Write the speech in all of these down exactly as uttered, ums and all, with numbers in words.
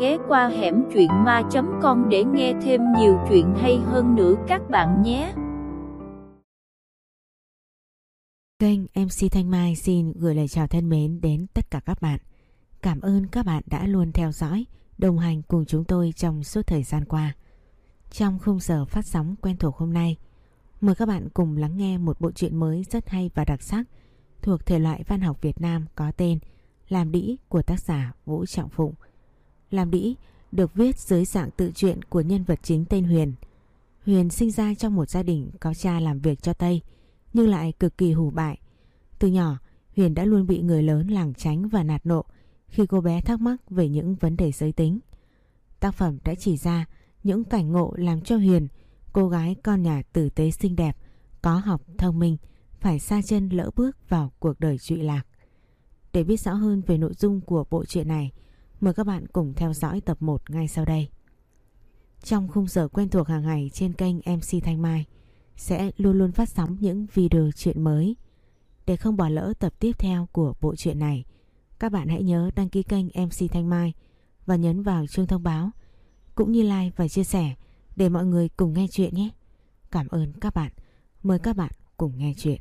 ghé qua hẻm truyện ma chấm com để nghe thêm nhiều chuyện hay hơn nữa các bạn nhé. Kênh em xê Thanh Mai xin gửi lời chào thân mến đến tất cả các bạn. Cảm ơn các bạn đã luôn theo dõi, đồng hành cùng chúng tôi trong suốt thời gian qua. Trong khung giờ phát sóng quen thuộc hôm nay, mời các bạn cùng lắng nghe một bộ truyện mới rất hay và đặc sắc thuộc thể loại văn học Việt Nam có tên Làm Đĩ của tác giả Vũ Trọng Phụng. Làm Đĩ được viết dưới dạng tự truyện của nhân vật chính tên Huyền. Huyền sinh ra trong một gia đình có cha làm việc cho Tây nhưng lại cực kỳ hủ bại. Từ nhỏ, Huyền đã luôn bị người lớn lảng tránh và nạt nộ khi cô bé thắc mắc về những vấn đề giới tính. Tác phẩm đã chỉ ra những cảnh ngộ làm cho Huyền, cô gái con nhà tử tế xinh đẹp, có học thông minh, phải sa chân lỡ bước vào cuộc đời trụy lạc. Để biết rõ hơn về nội dung của bộ truyện này, mời các bạn cùng theo dõi tập một ngay sau đây. Trong khung giờ quen thuộc hàng ngày trên kênh em xê Thanh Mai sẽ luôn luôn phát sóng những video truyện mới. Để không bỏ lỡ tập tiếp theo của bộ truyện này, các bạn hãy nhớ đăng ký kênh em xê Thanh Mai và nhấn vào chuông thông báo, cũng như like và chia sẻ để mọi người cùng nghe chuyện nhé. Cảm ơn các bạn. Mời các bạn cùng nghe chuyện.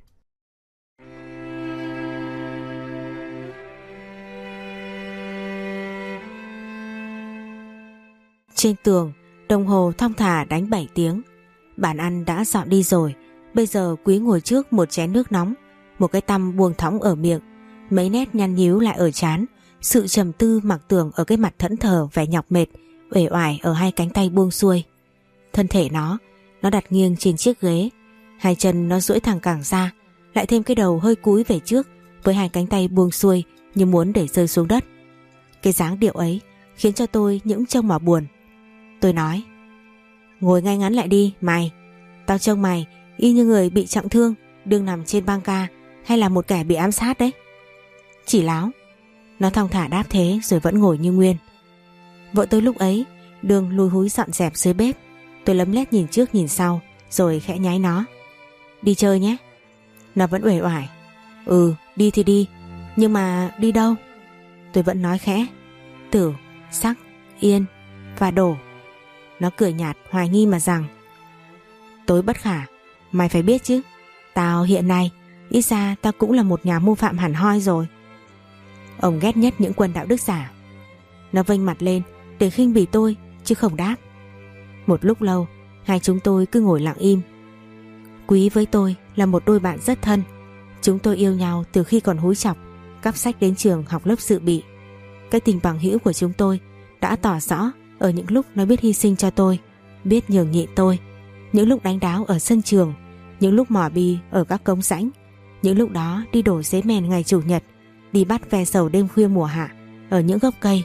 Trên tường, đồng hồ thong thả đánh bảy tiếng. Bàn ăn đã dọn đi rồi. Bây giờ Quý ngồi trước một chén nước nóng, một cái tăm buông thõng ở miệng, mấy nét nhăn nhíu lại ở trán, sự trầm tư mặc tưởng ở cái mặt thẫn thờ vẻ nhọc mệt, uể oải ở hai cánh tay buông xuôi. Thân thể nó, nó đặt nghiêng trên chiếc ghế, hai chân nó duỗi thẳng cẳng ra, lại thêm cái đầu hơi cúi về trước với hai cánh tay buông xuôi như muốn để rơi xuống đất. Cái dáng điệu ấy khiến cho tôi những trông mà buồn. Tôi nói: ngồi ngay ngắn lại đi mày. Tao trông mày y như người bị trọng thương, đương nằm trên băng ca, hay là một kẻ bị ám sát đấy. Chỉ láo. Nó thong thả đáp thế rồi vẫn ngồi như nguyên. Vợ tôi lúc ấy đương lùi húi dọn dẹp dưới bếp. Tôi lấm lét nhìn trước nhìn sau rồi khẽ nháy nó: đi chơi nhé. Nó vẫn uể oải: ừ đi thì đi, nhưng mà đi đâu? Tôi vẫn nói khẽ: Tử, Sắc, Yên và Đổ. Nó cười nhạt hoài nghi mà rằng: tối bất khả, mày phải biết chứ, tao hiện nay ít ra tao cũng là một nhà mưu phạm hẳn hoi rồi. Ông ghét nhất những quân đạo đức giả. Nó vênh mặt lên để khinh bỉ tôi chứ không đáp. Một lúc lâu hai chúng tôi cứ ngồi lặng im. Quý với tôi là một đôi bạn rất thân. Chúng tôi yêu nhau từ khi còn húi chọc, cắp sách đến trường học lớp dự bị. Cái tình bằng hữu của chúng tôi đã tỏ rõ ở những lúc nó biết hy sinh cho tôi, biết nhường nhịn tôi, những lúc đánh đáo ở sân trường, những lúc mỏ bi ở các cống rãnh, những lúc đó đi đổ giấy mèn ngày chủ nhật, đi bắt ve sầu đêm khuya mùa hạ ở những gốc cây.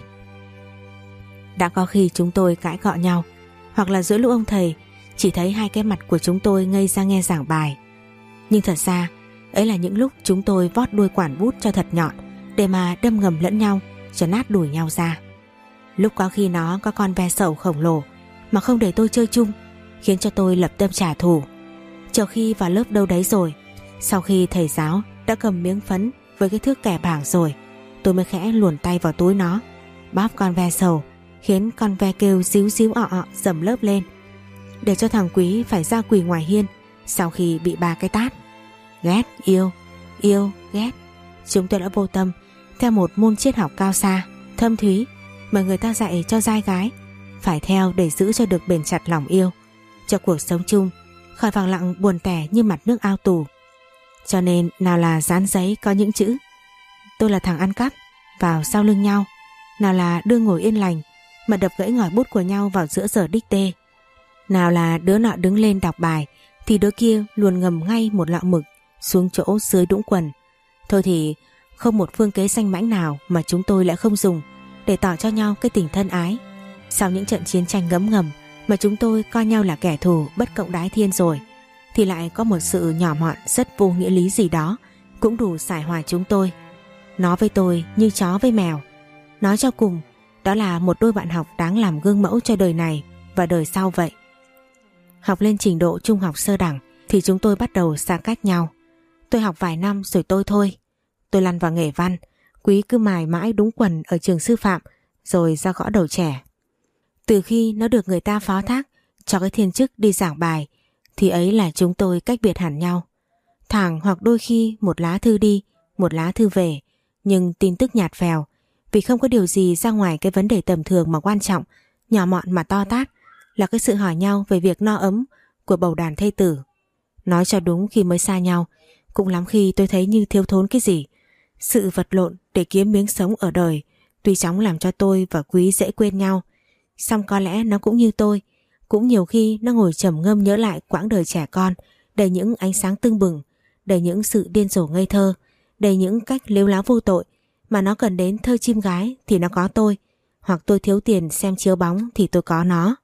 Đã có khi chúng tôi cãi cọ nhau, hoặc là giữa lúc ông thầy chỉ thấy hai cái mặt của chúng tôi ngây ra nghe giảng bài. Nhưng thật ra ấy là những lúc chúng tôi vót đuôi quản bút cho thật nhọn để mà đâm ngầm lẫn nhau cho nát đùi nhau ra. Lúc có khi nó có con ve sầu khổng lồ mà không để tôi chơi chung, khiến cho tôi lập tâm trả thù. Chờ khi vào lớp đâu đấy rồi, sau khi thầy giáo đã cầm miếng phấn với cái thước kẻ bảng rồi, tôi mới khẽ luồn tay vào túi nó, bóp con ve sầu, khiến con ve kêu díu díu ọ ọ dầm lớp lên, để cho thằng Quý phải ra quỳ ngoài hiên sau khi bị ba cái tát. Ghét, yêu, yêu, ghét. Chúng tôi đã vô tâm theo một môn triết học cao xa, thâm thúy mà người ta dạy cho trai gái phải theo để giữ cho được bền chặt lòng yêu, cho cuộc sống chung khỏi phẳng lặng buồn tẻ như mặt nước ao tù. Cho nên nào là dán giấy có những chữ tôi là thằng ăn cắp vào sau lưng nhau, nào là đưa ngồi yên lành mà đập gãy ngòi bút của nhau vào giữa giờ đích tê, nào là đứa nọ đứng lên đọc bài thì đứa kia luôn ngầm ngay một lọ mực xuống chỗ dưới đũng quần. Thôi thì không một phương kế danh mãnh nào mà chúng tôi lại không dùng để tỏ cho nhau cái tình thân ái. Sau những trận chiến tranh ngấm ngầm mà chúng tôi coi nhau là kẻ thù bất cộng đái thiên rồi, thì lại có một sự nhỏ mọn rất vô nghĩa lý gì đó cũng đủ xài hòa chúng tôi. Nó với tôi như chó với mèo. Nói cho cùng, đó là một đôi bạn học đáng làm gương mẫu cho đời này và đời sau vậy. Học lên trình độ trung học sơ đẳng thì chúng tôi bắt đầu xa cách nhau. Tôi học vài năm rồi tôi thôi. Tôi lăn vào nghề văn, Quý cứ mài mãi đúng quần ở trường sư phạm rồi ra gõ đầu trẻ. Từ khi nó được người ta phó thác cho cái thiên chức đi giảng bài thì ấy là chúng tôi cách biệt hẳn nhau. Thẳng hoặc đôi khi một lá thư đi, một lá thư về, nhưng tin tức nhạt phèo, vì không có điều gì ra ngoài cái vấn đề tầm thường mà quan trọng, nhỏ mọn mà to tát, là cái sự hỏi nhau về việc no ấm của bầu đàn thê tử. Nói cho đúng, khi mới xa nhau, cũng lắm khi tôi thấy như thiếu thốn cái gì. Sự vật lộn để kiếm miếng sống ở đời tuy chóng làm cho tôi và Quý dễ quên nhau, song có lẽ nó cũng như tôi, cũng nhiều khi nó ngồi trầm ngâm nhớ lại quãng đời trẻ con, đầy những ánh sáng tưng bừng, đầy những sự điên rồ ngây thơ, đầy những cách lếu láo vô tội, mà nó cần đến thơ chim gái thì nó có tôi, hoặc tôi thiếu tiền xem chiếu bóng thì tôi có nó.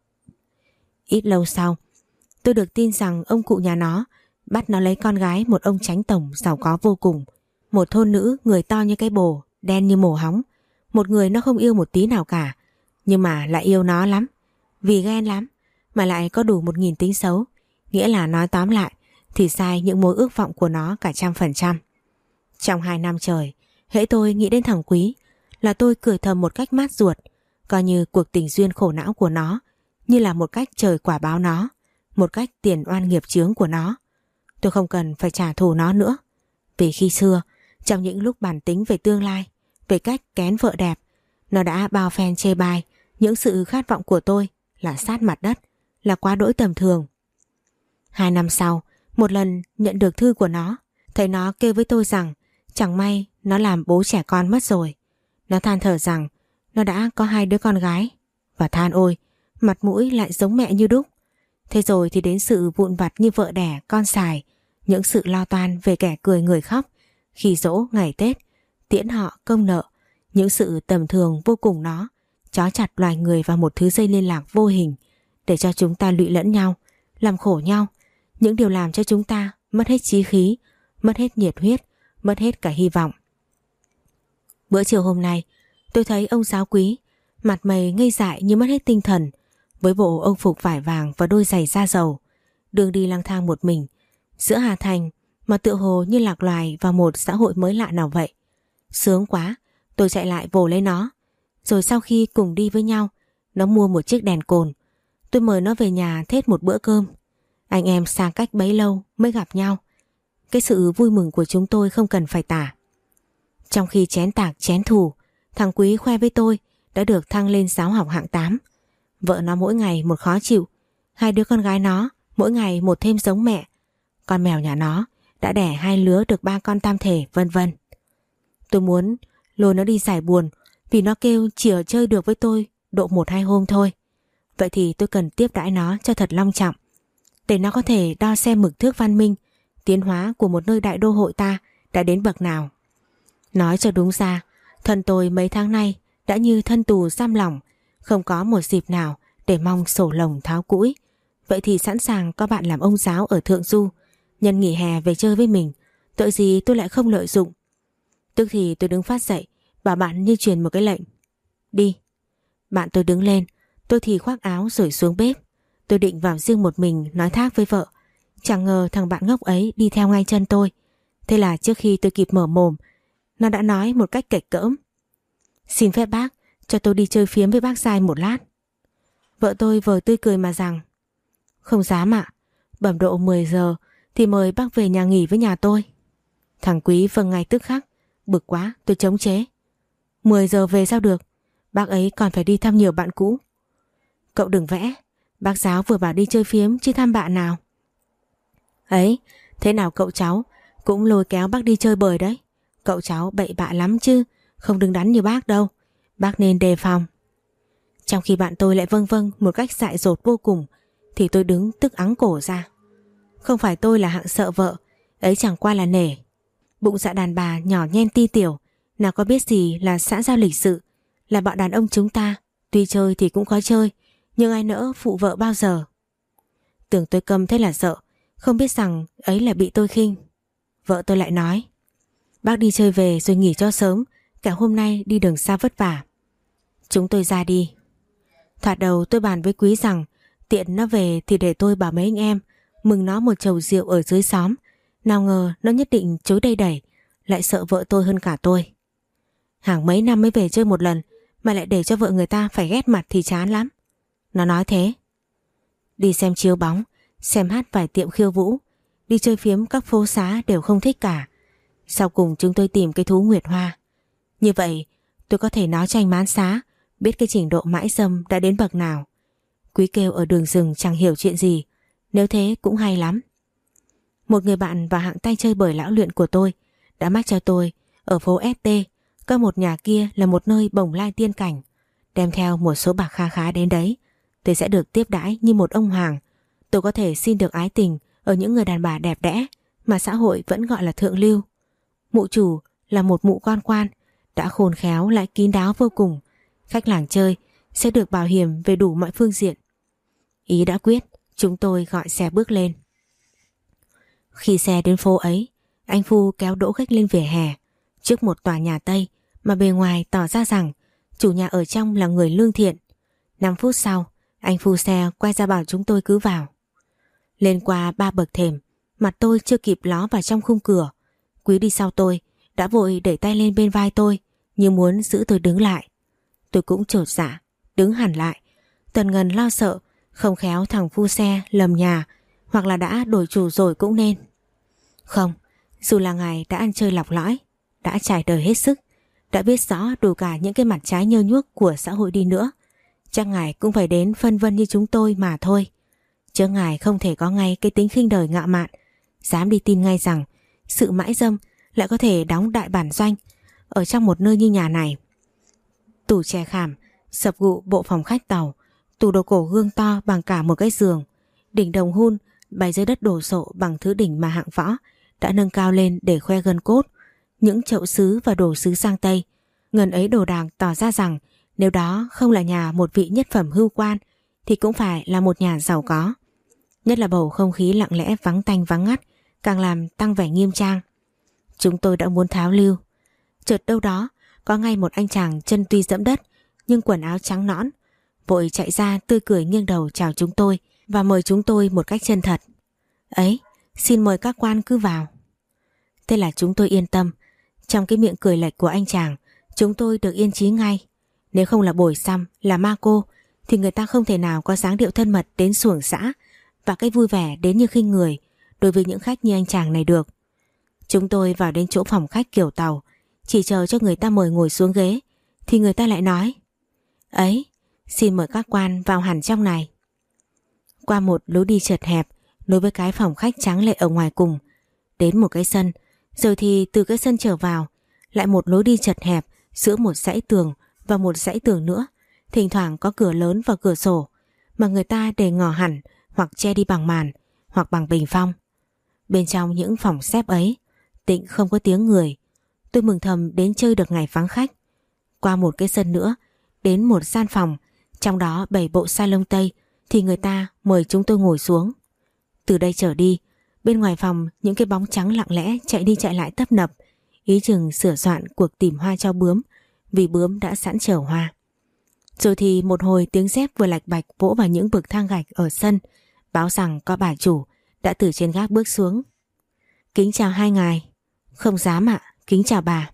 Ít lâu sau, tôi được tin rằng ông cụ nhà nó bắt nó lấy con gái một ông chánh tổng giàu có vô cùng, một thôn nữ người to như cái bồ, đen như mổ hóng, một người nó không yêu một tí nào cả, nhưng mà lại yêu nó lắm, vì ghen lắm, mà lại có đủ một nghìn tính xấu, nghĩa là nói tóm lại thì sai những mối ước vọng của nó cả trăm phần trăm. Trong hai năm trời, hễ tôi nghĩ đến thằng Quý là tôi cười thầm một cách mát ruột, coi như cuộc tình duyên khổ não của nó như là một cách trời quả báo nó, một cách tiền oan nghiệp chướng của nó. Tôi không cần phải trả thù nó nữa, vì khi xưa, trong những lúc bàn tính về tương lai, về cách kén vợ đẹp, nó đã bao phen chê bai những sự khát vọng của tôi là sát mặt đất, là quá đỗi tầm thường. Hai năm sau, một lần nhận được thư của nó, thấy nó kêu với tôi rằng chẳng may nó làm bố trẻ con mất rồi. Nó than thở rằng nó đã có hai đứa con gái, và than ôi, mặt mũi lại giống mẹ như đúc. Thế rồi thì đến sự vụn vặt như vợ đẻ, con xài, những sự lo toan về kẻ cười người khóc khi dỗ ngày Tết, tiễn họ công nợ, những sự tầm thường vô cùng nó trói chặt loài người vào một thứ dây liên lạc vô hình để cho chúng ta lụy lẫn nhau, làm khổ nhau, những điều làm cho chúng ta mất hết chí khí, mất hết nhiệt huyết, mất hết cả hy vọng. Bữa chiều hôm nay, tôi thấy ông giáo Quý mặt mày ngây dại như mất hết tinh thần, với bộ ông phục vải vàng và đôi giày da dầu, đường đi lang thang một mình giữa Hà Thành mà tựa hồ như lạc loài vào một xã hội mới lạ nào vậy. Sướng quá, tôi chạy lại vồ lấy nó. Rồi sau khi cùng đi với nhau, nó mua một chiếc đèn cồn. Tôi mời nó về nhà thết một bữa cơm. Anh em xa cách bấy lâu mới gặp nhau. Cái sự vui mừng của chúng tôi không cần phải tả. Trong khi chén tạc chén thù, thằng Quý khoe với tôi đã được thăng lên giáo học hạng tám. Vợ nó mỗi ngày một khó chịu, hai đứa con gái nó mỗi ngày một thêm giống mẹ. Con mèo nhà nó đã đẻ hai lứa được ba con tam thể, vân vân. Tôi muốn lôi nó đi giải buồn, vì nó kêu chỉ ở chơi được với tôi độ một hai hôm thôi. Vậy thì tôi cần tiếp đãi nó cho thật long trọng, để nó có thể đo xem mực thước văn minh, tiến hóa của một nơi đại đô hội ta đã đến bậc nào. Nói cho đúng ra, thân tôi mấy tháng nay đã như thân tù giam lỏng, không có một dịp nào để mong sổ lồng tháo cũi. Vậy thì sẵn sàng có bạn làm ông giáo ở Thượng Du, nhân nghỉ hè về chơi với mình, tội gì tôi lại không lợi dụng. Tức thì tôi đứng phát dậy, bảo bạn như truyền một cái lệnh. Đi. Bạn tôi đứng lên, tôi thì khoác áo rồi xuống bếp. Tôi định vào riêng một mình nói thác với vợ, chẳng ngờ thằng bạn ngốc ấy đi theo ngay chân tôi. Thế là trước khi tôi kịp mở mồm, nó đã nói một cách kệch cỡm: Xin phép bác cho tôi đi chơi phiếm với bác Giai một lát. Vợ tôi vờ tươi cười mà rằng: Không dám ạ, bẩm độ mười giờ thì mời bác về nhà nghỉ với nhà tôi. Thằng Quý vâng ngay tức khắc. Bực quá tôi chống chế: mười giờ về sao được, bác ấy còn phải đi thăm nhiều bạn cũ. Cậu đừng vẽ, bác giáo vừa bảo đi chơi phiếm chứ thăm bạn nào. Ấy, thế nào cậu cháu cũng lôi kéo bác đi chơi bời đấy. Cậu cháu bậy bạ lắm chứ không đứng đắn như bác đâu, bác nên đề phòng. Trong khi bạn tôi lại vâng vâng một cách dại dột vô cùng, thì tôi đứng tức ắng cổ ra. Không phải tôi là hạng sợ vợ, ấy chẳng qua là nể. Bụng dạ đàn bà nhỏ nhen ti tiểu, nào có biết gì là xã giao lịch sự. Là bọn đàn ông chúng ta, tuy chơi thì cũng có chơi, nhưng ai nỡ phụ vợ bao giờ. Tưởng tôi câm thế là sợ, không biết rằng ấy là bị tôi khinh. Vợ tôi lại nói: Bác đi chơi về rồi nghỉ cho sớm, cả hôm nay đi đường xa vất vả. Chúng tôi ra đi. Thoạt đầu tôi bàn với Quý rằng tiện nó về thì để tôi bảo mấy anh em mừng nó một chầu rượu ở dưới xóm. Nào ngờ nó nhất định chối đầy đẩy, lại sợ vợ tôi hơn cả tôi. Hàng mấy năm mới về chơi một lần mà lại để cho vợ người ta phải ghét mặt thì chán lắm. Nó nói thế. Đi xem chiếu bóng, xem hát vài tiệm khiêu vũ, đi chơi phiếm các phố xá đều không thích cả. Sau cùng chúng tôi tìm cái thú Nguyệt Hoa. Như vậy tôi có thể nói cho anh Mán Xá biết cái trình độ mãi dâm đã đến bậc nào. Quý kêu ở đường rừng chẳng hiểu chuyện gì, nếu thế cũng hay lắm. Một người bạn và hạng tay chơi bời lão luyện của tôi đã mách cho tôi ở phố ét tê có một nhà kia là một nơi bồng lai tiên cảnh. Đem theo một số bạc kha khá đến đấy, tôi sẽ được tiếp đãi như một ông hoàng. Tôi có thể xin được ái tình ở những người đàn bà đẹp đẽ mà xã hội vẫn gọi là thượng lưu. Mụ chủ là một mụ quan quan, đã khôn khéo lại kín đáo vô cùng. Khách làng chơi sẽ được bảo hiểm về đủ mọi phương diện. Ý đã quyết, chúng tôi gọi xe bước lên. Khi xe đến phố ấy, anh Phu kéo đỗ khách lên vỉa hè trước một tòa nhà Tây mà bề ngoài tỏ ra rằng chủ nhà ở trong là người lương thiện. Năm phút sau, anh Phu xe quay ra bảo chúng tôi cứ vào. Lên qua ba bậc thềm, mặt tôi chưa kịp ló vào trong khung cửa, Quý đi sau tôi đã vội đẩy tay lên bên vai tôi như muốn giữ tôi đứng lại. Tôi cũng chột dạ đứng hẳn lại, tần ngần lo sợ không khéo thằng Phu xe lầm nhà hoặc là đã đổi chủ rồi cũng nên. Không, dù là ngài đã ăn chơi lọc lõi, đã trải đời hết sức, đã biết rõ đủ cả những cái mặt trái nhơ nhuốc của xã hội đi nữa, chắc ngài cũng phải đến phân vân như chúng tôi mà thôi. Chứ ngài không thể có ngay cái tính khinh đời ngạo mạn, dám đi tin ngay rằng sự mãi dâm lại có thể đóng đại bản doanh ở trong một nơi như nhà này. Tủ chè khảm, sập gụ bộ phòng khách tàu, tủ đồ cổ gương to bằng cả một cái giường, đỉnh đồng hun bày dưới đất đổ sộ bằng thứ đỉnh mà hạng võ đã nâng cao lên để khoe gân cốt, những chậu sứ và đồ sứ sang Tây. Ngần ấy đồ đạc tỏ ra rằng nếu đó không là nhà một vị nhất phẩm hưu quan thì cũng phải là một nhà giàu có. Nhất là bầu không khí lặng lẽ vắng tanh vắng ngắt càng làm tăng vẻ nghiêm trang. Chúng tôi đã muốn tháo lưu, chợt đâu đó có ngay một anh chàng chân tuy dẫm đất nhưng quần áo trắng nõn vội chạy ra tươi cười nghiêng đầu chào chúng tôi và mời chúng tôi một cách chân thật. Ấy, xin mời các quan cứ vào. Thế là chúng tôi yên tâm. Trong cái miệng cười lệch của anh chàng, chúng tôi được yên chí ngay. Nếu không là bồi xăm, là ma cô thì người ta không thể nào có dáng điệu thân mật đến xuồng xã và cái vui vẻ đến như khinh người đối với những khách như anh chàng này được. Chúng tôi vào đến chỗ phòng khách kiểu tàu, chỉ chờ cho người ta mời ngồi xuống ghế thì người ta lại nói: Ấy, xin mời các quan vào hẳn trong này. Qua một lối đi chật hẹp nối với cái phòng khách tráng lệ ở ngoài cùng, đến một cái sân, rồi thì từ cái sân trở vào lại một lối đi chật hẹp giữa một dãy tường và một dãy tường nữa, thỉnh thoảng có cửa lớn và cửa sổ mà người ta để ngỏ hẳn hoặc che đi bằng màn hoặc bằng bình phong. Bên trong những phòng xếp ấy tĩnh không có tiếng người. Tôi mừng thầm đến chơi được ngày vắng khách. Qua một cái sân nữa, đến một gian phòng, trong đó bày bộ salon Tây thì người ta mời chúng tôi ngồi xuống. Từ đây trở đi, bên ngoài phòng những cái bóng trắng lặng lẽ chạy đi chạy lại tấp nập, ý chừng sửa soạn cuộc tìm hoa cho bướm, vì bướm đã sẵn chở hoa. Rồi thì một hồi tiếng dép vừa lạch bạch vỗ vào những bậc thang gạch ở sân, báo rằng có bà chủ đã từ trên gác bước xuống. Kính chào hai ngài. Không dám ạ, kính chào bà.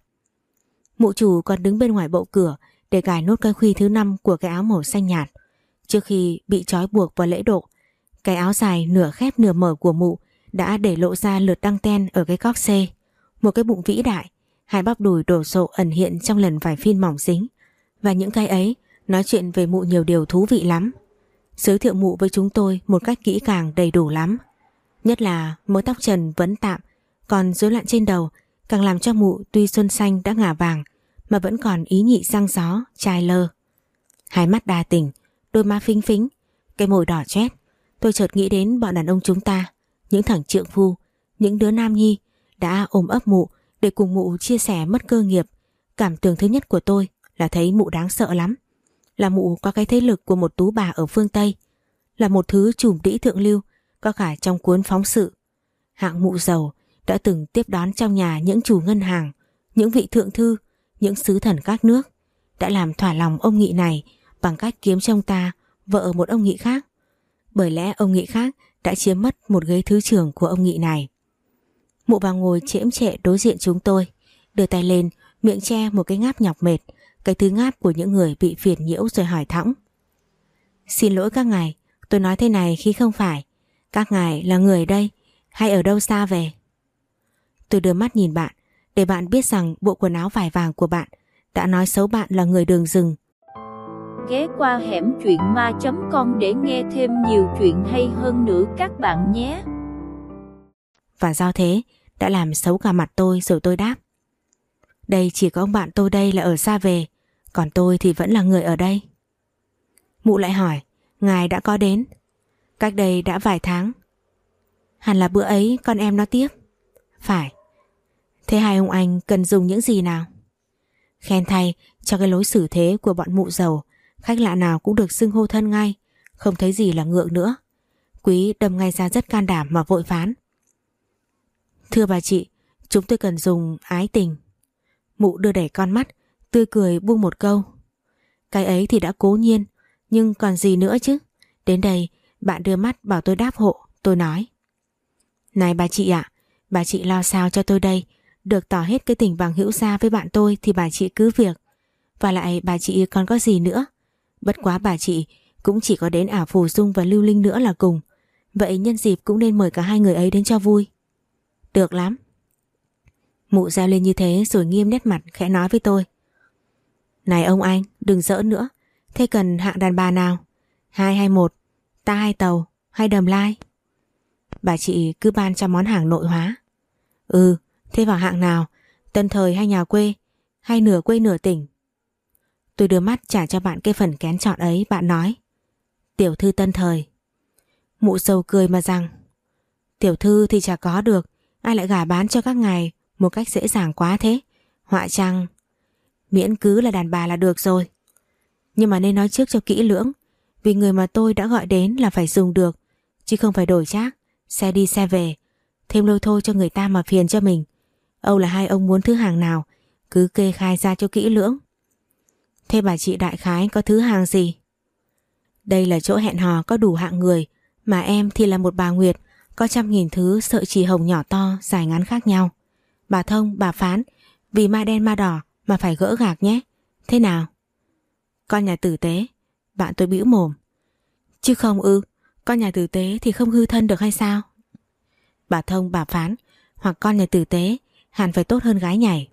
Mụ chủ còn đứng bên ngoài bộ cửa để gài nốt cái khuy thứ năm của cái áo màu xanh nhạt. Trước khi bị trói buộc vào lễ độ, cái áo dài nửa khép nửa mở của mụ đã để lộ ra lượt đăng ten ở cái cóc xê, một cái bụng vĩ đại, hai bắp đùi đổ sộ ẩn hiện trong lần vải phin mỏng dính. Và những cái ấy nói chuyện về mụ nhiều điều thú vị lắm, giới thiệu mụ với chúng tôi một cách kỹ càng đầy đủ lắm. Nhất là mớ tóc trần vẫn tạm, còn rối loạn trên đầu càng làm cho mụ tuy xuân xanh đã ngả vàng mà vẫn còn ý nhị răng gió, trai lơ. Hai mắt đa tình, đôi má phính phính, cái môi đỏ chét. Tôi chợt nghĩ đến bọn đàn ông chúng ta, những thằng trượng phu, những đứa nam nhi đã ôm ấp mụ để cùng mụ chia sẻ mất cơ nghiệp. Cảm tưởng thứ nhất của tôi là thấy mụ đáng sợ lắm, là mụ có cái thế lực của một tú bà ở phương Tây, là một thứ trùm đĩ thượng lưu có cả trong cuốn phóng sự. Hạng mụ giàu đã từng tiếp đón trong nhà những chủ ngân hàng, những vị thượng thư, những sứ thần các nước, đã làm thỏa lòng ông Nghị này bằng cách kiếm cho ông ta vợ một ông Nghị khác. Bởi lẽ ông Nghị khác đã chiếm mất một ghế thứ trưởng của ông Nghị này. Mụ vào ngồi chễm chệ đối diện chúng tôi, đưa tay lên, miệng che một cái ngáp nhọc mệt, cái thứ ngáp của những người bị phiền nhiễu, rồi hỏi thõng: Xin lỗi các ngài, tôi nói thế này khi không phải. Các ngài là người ở đây hay ở đâu xa về? Tôi đưa mắt nhìn bạn, để bạn biết rằng bộ quần áo vải vàng của bạn đã nói xấu bạn là người đường rừng. Ghé qua hẻm truyện ma chấm com để nghe thêm nhiều chuyện hay hơn nữa các bạn nhé. Và do thế đã làm xấu cả mặt tôi, rồi tôi đáp: đây chỉ có ông bạn tôi đây là ở xa về, còn tôi thì vẫn là người ở đây. Mụ lại hỏi: ngài đã có đến? Cách đây đã vài tháng. Hẳn là bữa ấy con em nó tiếp. Phải. Thế hai ông anh cần dùng những gì nào? Khen thay cho cái lối xử thế của bọn mụ giàu, khách lạ nào cũng được xưng hô thân ngay, không thấy gì là ngượng nữa. Quý đâm ngay ra rất can đảm mà vội phán: thưa bà chị, chúng tôi cần dùng ái tình. Mụ đưa đẩy con mắt, tươi cười buông một câu: cái ấy thì đã cố nhiên, nhưng còn gì nữa chứ? Đến đây bạn đưa mắt bảo tôi đáp hộ. Tôi nói: này bà chị ạ, bà chị lo sao cho tôi đây, được tỏ hết cái tình bằng hữu gia với bạn tôi thì bà chị cứ việc. Và lại bà chị còn có gì nữa? Bất quá bà chị cũng chỉ có đến ả Phù Dung và Lưu Linh nữa là cùng. Vậy nhân dịp cũng nên mời cả hai người ấy đến cho vui. Được lắm. Mụ reo lên như thế rồi nghiêm nét mặt khẽ nói với tôi: này ông anh, đừng giỡn nữa. Thế cần hạng đàn bà nào? Hai hay một? Ta hai tàu hay đầm lai? Bà chị cứ ban cho món hàng nội hóa. Ừ, thế vào hạng nào? Tân thời hay nhà quê? Hay nửa quê nửa tỉnh? Tôi đưa mắt trả cho bạn cái phần kén chọn ấy. Bạn nói: tiểu thư tân thời. Mụ sầu cười mà rằng: tiểu thư thì chả có được, ai lại gả bán cho các ngài một cách dễ dàng quá thế. Họa chăng miễn cứ là đàn bà là được rồi. Nhưng mà nên nói trước cho kỹ lưỡng, vì người mà tôi đã gọi đến là phải dùng được, chứ không phải đổi trác, xe đi xe về, thêm lôi thôi cho người ta mà phiền cho mình. Âu là hai ông muốn thứ hàng nào, cứ kê khai ra cho kỹ lưỡng. Thế bà chị đại khái có thứ hàng gì? Đây là chỗ hẹn hò có đủ hạng người, mà em thì là một bà Nguyệt, có trăm nghìn thứ sợi chỉ hồng nhỏ to, dài ngắn khác nhau. Bà thông, bà phán, vì ma đen ma đỏ mà phải gỡ gạc nhé. Thế nào? Con nhà tử tế. Bạn tôi bĩu mồm: chứ không ư? Con nhà tử tế thì không hư thân được hay sao? Bà thông, bà phán, hoặc con nhà tử tế hẳn phải tốt hơn gái nhảy.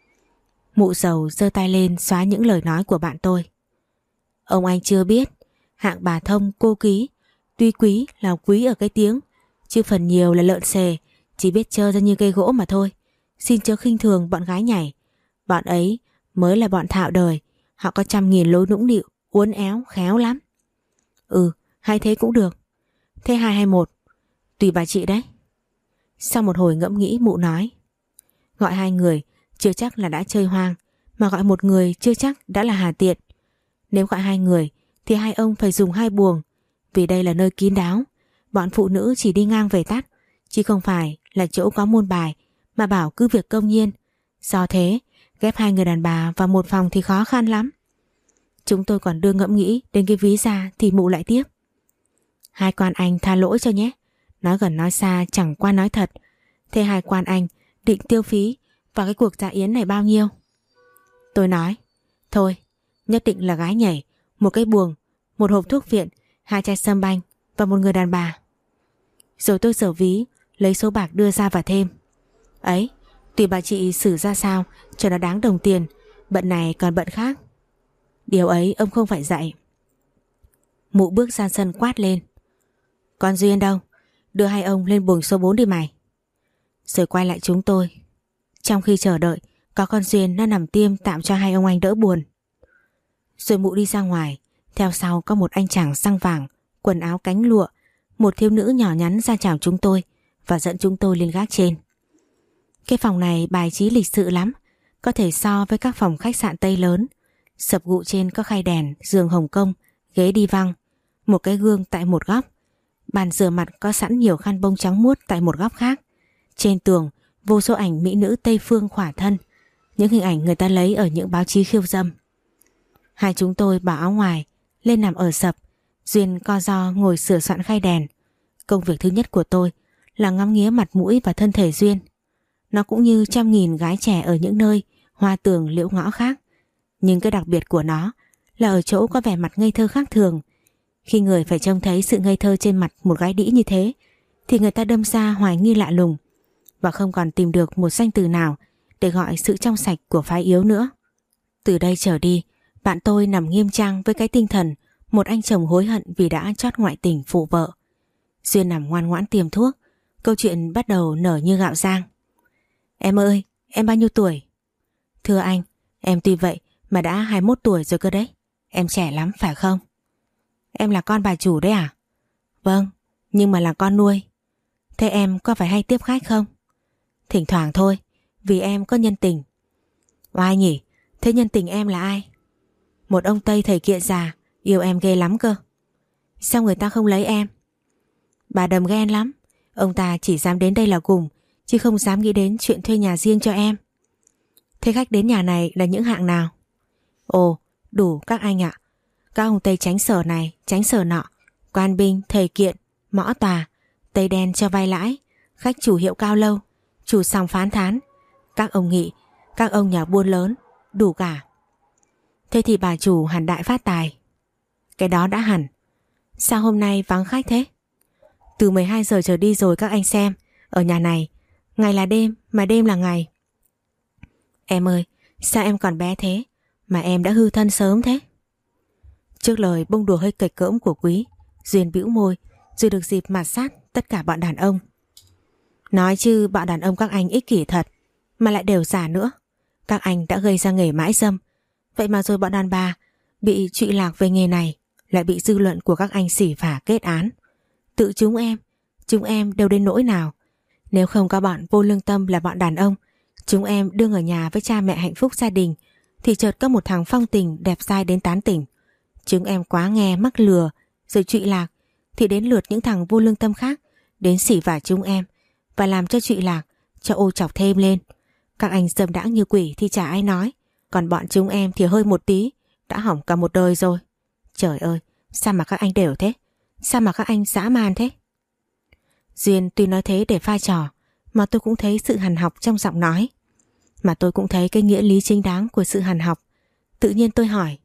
Mụ giàu giơ tay lên xóa những lời nói của bạn tôi. Ông anh chưa biết, hạng bà thông cô ký tuy quý là quý ở cái tiếng, chứ phần nhiều là lợn xề, chỉ biết trơ ra như cây gỗ mà thôi. Xin chớ khinh thường bọn gái nhảy. Bọn ấy mới là bọn thạo đời, họ có trăm nghìn lối nũng nịu, uốn éo, khéo lắm. Ừ, hay thế cũng được. Thế hai hay một? Tùy bà chị đấy. Sau một hồi ngẫm nghĩ, mụ nói: gọi hai người chưa chắc là đã chơi hoang, mà gọi một người chưa chắc đã là hà tiện. Nếu gọi hai người thì hai ông phải dùng hai buồng, vì đây là nơi kín đáo, bọn phụ nữ chỉ đi ngang về tắt, chứ không phải là chỗ có môn bài mà bảo cứ việc công nhiên. Do thế ghép hai người đàn bà vào một phòng thì khó khăn lắm. Chúng tôi còn đưa ngẫm nghĩ đến cái ví ra thì mụ lại tiếp: hai quan anh tha lỗi cho nhé, nói gần nói xa chẳng qua nói thật. Thế hai quan anh định tiêu phí vào cái cuộc dạ yến này bao nhiêu? Tôi nói: thôi, nhất định là gái nhảy, một cái buồng, một hộp thuốc viện, hai chai sâm banh và một người đàn bà. Rồi tôi giở ví, lấy số bạc đưa ra và thêm: ấy, tùy bà chị xử ra sao cho nó đáng đồng tiền, bận này còn bận khác. Điều ấy ông không phải dạy. Mụ bước ra sân quát lên: con Duyên đâu? Đưa hai ông lên buồng số bốn đi mày. Rồi quay lại chúng tôi. Trong khi chờ đợi, có con Duyên nó nằm tiêm tạm cho hai ông anh đỡ buồn. Rồi mụ đi ra ngoài, theo sau có một anh chàng xăng vàng, quần áo cánh lụa, một thiếu nữ nhỏ nhắn ra chào chúng tôi và dẫn chúng tôi lên gác trên. Cái phòng này bài trí lịch sự lắm, có thể so với các phòng khách sạn Tây lớn. Sập gụ trên có khay đèn, giường hồng công, ghế đi văng, một cái gương tại một góc. Bàn rửa mặt có sẵn nhiều khăn bông trắng muốt tại một góc khác. Trên tường vô số ảnh mỹ nữ Tây phương khỏa thân, những hình ảnh người ta lấy ở những báo chí khiêu dâm. Hai chúng tôi bỏ áo ngoài lên nằm ở sập. Duyên co ro ngồi sửa soạn khay đèn. Công việc thứ nhất của tôi là ngắm nghía mặt mũi và thân thể Duyên. Nó cũng như trăm nghìn gái trẻ ở những nơi hoa tường liễu ngõ khác, nhưng cái đặc biệt của nó là ở chỗ có vẻ mặt ngây thơ khác thường. Khi người phải trông thấy sự ngây thơ trên mặt một gái đĩ như thế thì người ta đâm ra hoài nghi lạ lùng và không còn tìm được một danh từ nào để gọi sự trong sạch của phái yếu nữa. Từ đây trở đi, bạn tôi nằm nghiêm trang với cái tinh thần một anh chồng hối hận vì đã chót ngoại tình phụ vợ. Duyên nằm ngoan ngoãn tiêm thuốc, câu chuyện bắt đầu nở như gạo rang. Em ơi, em bao nhiêu tuổi? Thưa anh, em tuy vậy mà đã hai mươi mốt tuổi rồi cơ đấy. Em trẻ lắm phải không? Em là con bà chủ đấy à? Vâng, nhưng mà là con nuôi. Thế em có phải hay tiếp khách không? Thỉnh thoảng thôi, vì em có nhân tình. Oai nhỉ, thế nhân tình em là ai? Một ông Tây thầy kiện già, yêu em ghê lắm cơ. Sao người ta không lấy em? Bà đầm ghen lắm. Ông ta chỉ dám đến đây là cùng, chứ không dám nghĩ đến chuyện thuê nhà riêng cho em. Thế khách đến nhà này là những hạng nào? Ồ, đủ các anh ạ. Các ông Tây tránh sở này, tránh sở nọ, quan binh, thầy kiện, mõ tòa, Tây đen cho vay lãi, khách chủ hiệu cao lâu, chủ sòng phán thán, các ông nghị, các ông nhà buôn lớn, đủ cả. Thế thì bà chủ hẳn đại phát tài. Cái đó đã hẳn. Sao hôm nay vắng khách thế? Từ mười hai giờ trở đi rồi các anh xem. Ở nhà này, ngày là đêm mà đêm là ngày. Em ơi, sao em còn bé thế mà em đã hư thân sớm thế? Trước lời bông đùa hơi kịch cỡm của Quý, Duyên bĩu môi rồi được dịp mạt sát tất cả bọn đàn ông. Nói chứ bọn đàn ông các anh ích kỷ thật, mà lại đều giả nữa. Các anh đã gây ra nghề mãi dâm, vậy mà rồi bọn đàn bà bị trụy lạc về nghề này lại bị dư luận của các anh xỉ vả kết án. Tự chúng em, chúng em đều đến nỗi nào. Nếu không có bọn vô lương tâm là bọn đàn ông, chúng em đương ở nhà với cha mẹ hạnh phúc gia đình, thì chợt có một thằng phong tình đẹp dai đến tán tỉnh. Chúng em quá nghe mắc lừa rồi trụy lạc, thì đến lượt những thằng vô lương tâm khác đến xỉ vả chúng em và làm cho trụy lạc, cho ô chọc thêm lên. Các anh dâm đãng như quỷ thì chả ai nói, còn bọn chúng em thì hơi một tí đã hỏng cả một đời rồi. Trời ơi, sao mà các anh đều thế? Sao mà các anh dã man thế? Duyên tuy nói thế để pha trò, mà tôi cũng thấy sự hằn học trong giọng nói, mà tôi cũng thấy cái nghĩa lý chính đáng của sự hằn học. Tự nhiên tôi hỏi,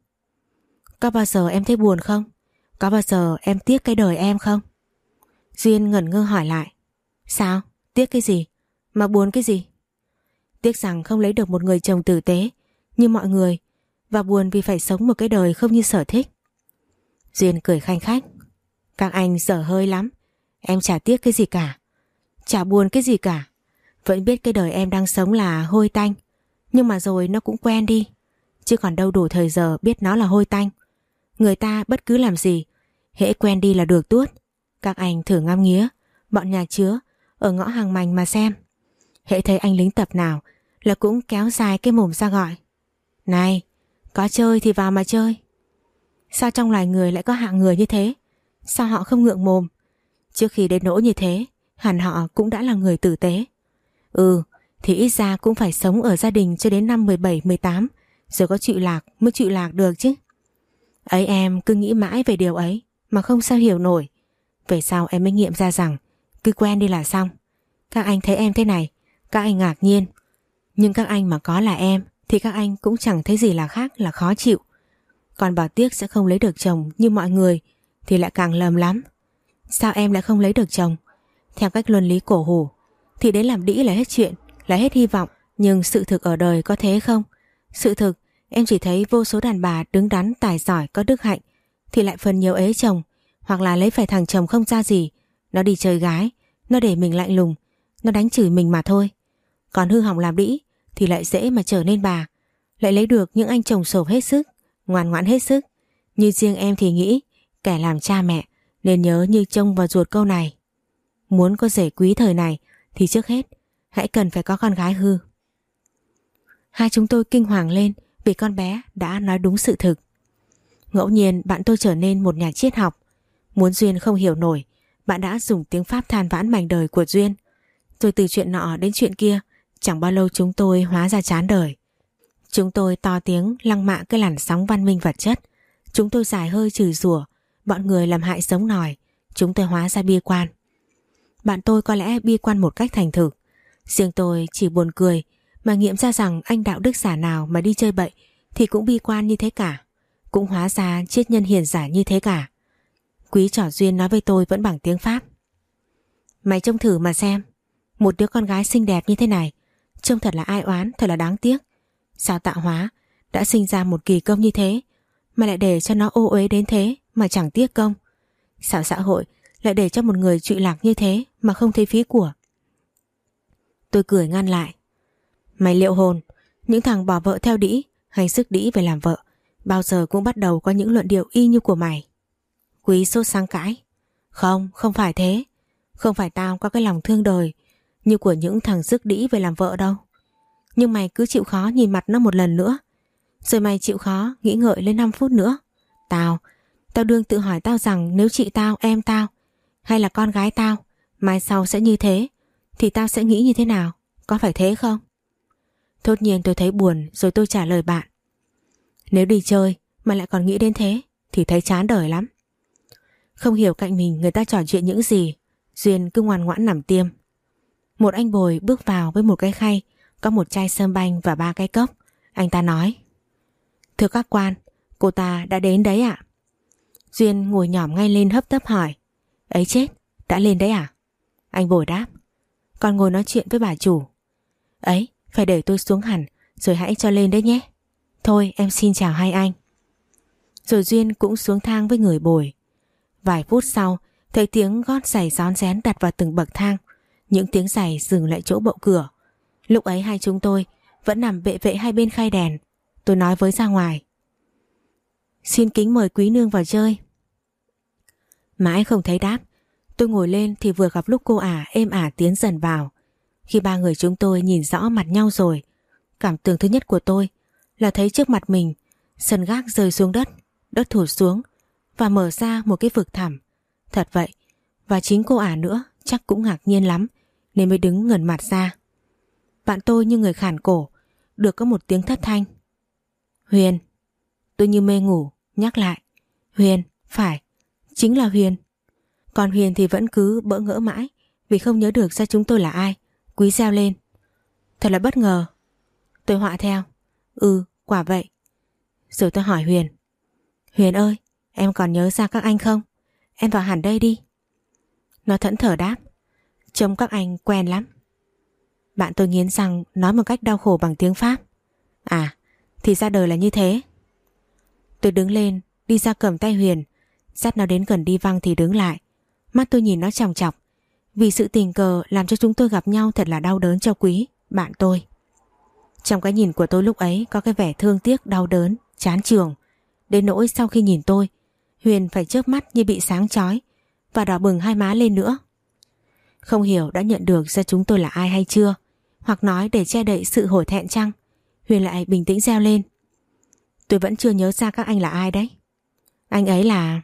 có bao giờ em thấy buồn không? Có bao giờ em tiếc cái đời em không? Duyên ngẩn ngơ hỏi lại, sao? Tiếc cái gì? Mà buồn cái gì? Tiếc rằng không lấy được một người chồng tử tế như mọi người, và buồn vì phải sống một cái đời không như sở thích. Duyên cười khanh khách, các anh dở hơi lắm. Em chả tiếc cái gì cả, chả buồn cái gì cả. Vẫn biết cái đời em đang sống là hôi tanh, nhưng mà rồi nó cũng quen đi, chứ còn đâu đủ thời giờ biết nó là hôi tanh. Người ta bất cứ làm gì, hễ quen đi là được tuốt. Các anh thử ngắm nghía bọn nhà chứa ở ngõ Hàng Mành mà xem. Hễ thấy anh lính tập nào là cũng kéo dài cái mồm ra gọi, này, có chơi thì vào mà chơi. Sao trong loài người lại có hạng người như thế? Sao họ không ngượng mồm? Trước khi đến nỗi như thế, hẳn họ cũng đã là người tử tế. Ừ, thì ít ra cũng phải sống ở gia đình cho đến năm mười bảy mười tám, rồi có trụy lạc mới trụy lạc được chứ. Ấy, em cứ nghĩ mãi về điều ấy mà không sao hiểu nổi. Về sau em mới nghiệm ra rằng cứ quen đi là xong. Các anh thấy em thế này, các anh ngạc nhiên. Nhưng các anh mà có là em thì các anh cũng chẳng thấy gì là khác là khó chịu. Còn bảo tiếc sẽ không lấy được chồng như mọi người thì lại càng lầm lắm. Sao em lại không lấy được chồng? Theo cách luân lý cổ hủ thì đến làm đĩ là hết chuyện, là hết hy vọng. Nhưng sự thực ở đời có thế không? Sự thực em chỉ thấy vô số đàn bà đứng đắn, tài giỏi, có đức hạnh thì lại phần nhiều ế chồng, hoặc là lấy phải thằng chồng không ra gì. Nó đi chơi gái, nó để mình lạnh lùng, nó đánh chửi mình mà thôi. Còn hư hỏng làm đĩ thì lại dễ mà trở nên bà, lại lấy được những anh chồng sộp hết sức, ngoan ngoãn hết sức. Như riêng em thì nghĩ kẻ làm cha mẹ nên nhớ như trông vào ruột câu này. Muốn có rể quý thời này thì trước hết hãy cần phải có con gái hư. Hai chúng tôi kinh hoàng lên vì con bé đã nói đúng sự thực. Ngẫu nhiên bạn tôi trở nên một nhà triết học. Muốn Duyên không hiểu nổi, bạn đã dùng tiếng Pháp than vãn mảnh đời của Duyên. Rồi từ chuyện nọ đến chuyện kia, chẳng bao lâu chúng tôi hóa ra chán đời. Chúng tôi to tiếng lăng mạ cái làn sóng văn minh vật chất. Chúng tôi giải hơi chửi rủa bọn người làm hại sống nòi. Chúng tôi hóa ra bi quan. Bạn tôi có lẽ bi quan một cách thành thực. Riêng tôi chỉ buồn cười mà nghiệm ra rằng anh đạo đức giả nào mà đi chơi bậy thì cũng bi quan như thế cả, cũng hóa ra triết nhân hiền giả như thế cả. Quý trỏ Duyên nói với tôi vẫn bằng tiếng Pháp. Mày trông thử mà xem, một đứa con gái xinh đẹp như thế này, trông thật là ai oán, thật là đáng tiếc. Sao tạo hóa đã sinh ra một kỳ công như thế mà lại để cho nó ô uế đến thế mà chẳng tiếc công? Sao xã hội lại để cho một người trụy lạc như thế mà không thấy phí của? Tôi cười ngăn lại. Mày liệu hồn, những thằng bỏ vợ theo đĩ hay sức đĩ về làm vợ bao giờ cũng bắt đầu có những luận điệu y như của mày. Quý sốt sáng cãi. Không, không phải thế. Không phải tao có cái lòng thương đời như của những thằng sức đĩ về làm vợ đâu. Nhưng mày cứ chịu khó nhìn mặt nó một lần nữa, rồi mày chịu khó nghĩ ngợi lên năm phút nữa. Tao, tao đương tự hỏi tao rằng nếu chị tao, em tao hay là con gái tao mai sau sẽ như thế thì tao sẽ nghĩ như thế nào, có phải thế không? Thốt nhiên tôi thấy buồn rồi tôi trả lời bạn. Nếu đi chơi mà lại còn nghĩ đến thế thì thấy chán đời lắm. Không hiểu cạnh mình người ta trò chuyện những gì, Duyên cứ ngoan ngoãn nằm tiêm. Một anh bồi bước vào với một cái khay, có một chai sâm banh và ba cái cốc. Anh ta nói: Thưa các quan, cô ta đã đến đấy ạ. Duyên ngồi nhỏm ngay lên hấp tấp hỏi: Ấy chết, đã lên đấy à? Anh bồi đáp: Con ngồi nói chuyện với bà chủ. Ấy, phải để tôi xuống hẳn rồi hãy cho lên đấy nhé. Thôi em xin chào hai anh. Rồi Duyên cũng xuống thang với người bồi. Vài phút sau thấy tiếng gót giày rón rén đặt vào từng bậc thang. Những tiếng giày dừng lại chỗ bậu cửa. Lúc ấy hai chúng tôi vẫn nằm bệ vệ hai bên khay đèn. Tôi nói với ra ngoài: Xin kính mời quý nương vào chơi. Mãi không thấy đáp. Tôi ngồi lên thì vừa gặp lúc cô ả êm ả tiến dần vào. Khi ba người chúng tôi nhìn rõ mặt nhau rồi, cảm tưởng thứ nhất của tôi là thấy trước mặt mình sân gác rơi xuống đất, đất thụt xuống và mở ra một cái vực thẳm. Thật vậy, và chính cô ả nữa chắc cũng ngạc nhiên lắm nên mới đứng ngẩn mặt ra. Bạn tôi như người khản cổ, được có một tiếng thất thanh: Huyền. Tôi như mê ngủ, nhắc lại: Huyền, phải, chính là Huyền. Còn Huyền thì vẫn cứ bỡ ngỡ mãi vì không nhớ được ra chúng tôi là ai. Quý reo lên: Thật là bất ngờ. Tôi họa theo: Ừ, quả vậy. Rồi tôi hỏi Huyền: Huyền ơi, em còn nhớ ra các anh không? Em vào hẳn đây đi. Nó thẫn thờ đáp: Trông các anh quen lắm. Bạn tôi nghiến răng nói một cách đau khổ bằng tiếng Pháp: À, thì ra đời là như thế. Tôi đứng lên đi ra cầm tay Huyền, dắt nó đến gần đi văng thì đứng lại. Mắt tôi nhìn nó chòng chọc, vì sự tình cờ làm cho chúng tôi gặp nhau thật là đau đớn cho Quý, bạn tôi. Trong cái nhìn của tôi lúc ấy có cái vẻ thương tiếc, đau đớn, chán chường, đến nỗi sau khi nhìn tôi, Huyền phải chớp mắt như bị sáng chói và đỏ bừng hai má lên nữa. Không hiểu đã nhận được ra chúng tôi là ai hay chưa, hoặc nói để che đậy sự hổ thẹn chăng, Huyền lại bình tĩnh reo lên: Tôi vẫn chưa nhớ ra các anh là ai đấy. Anh ấy là...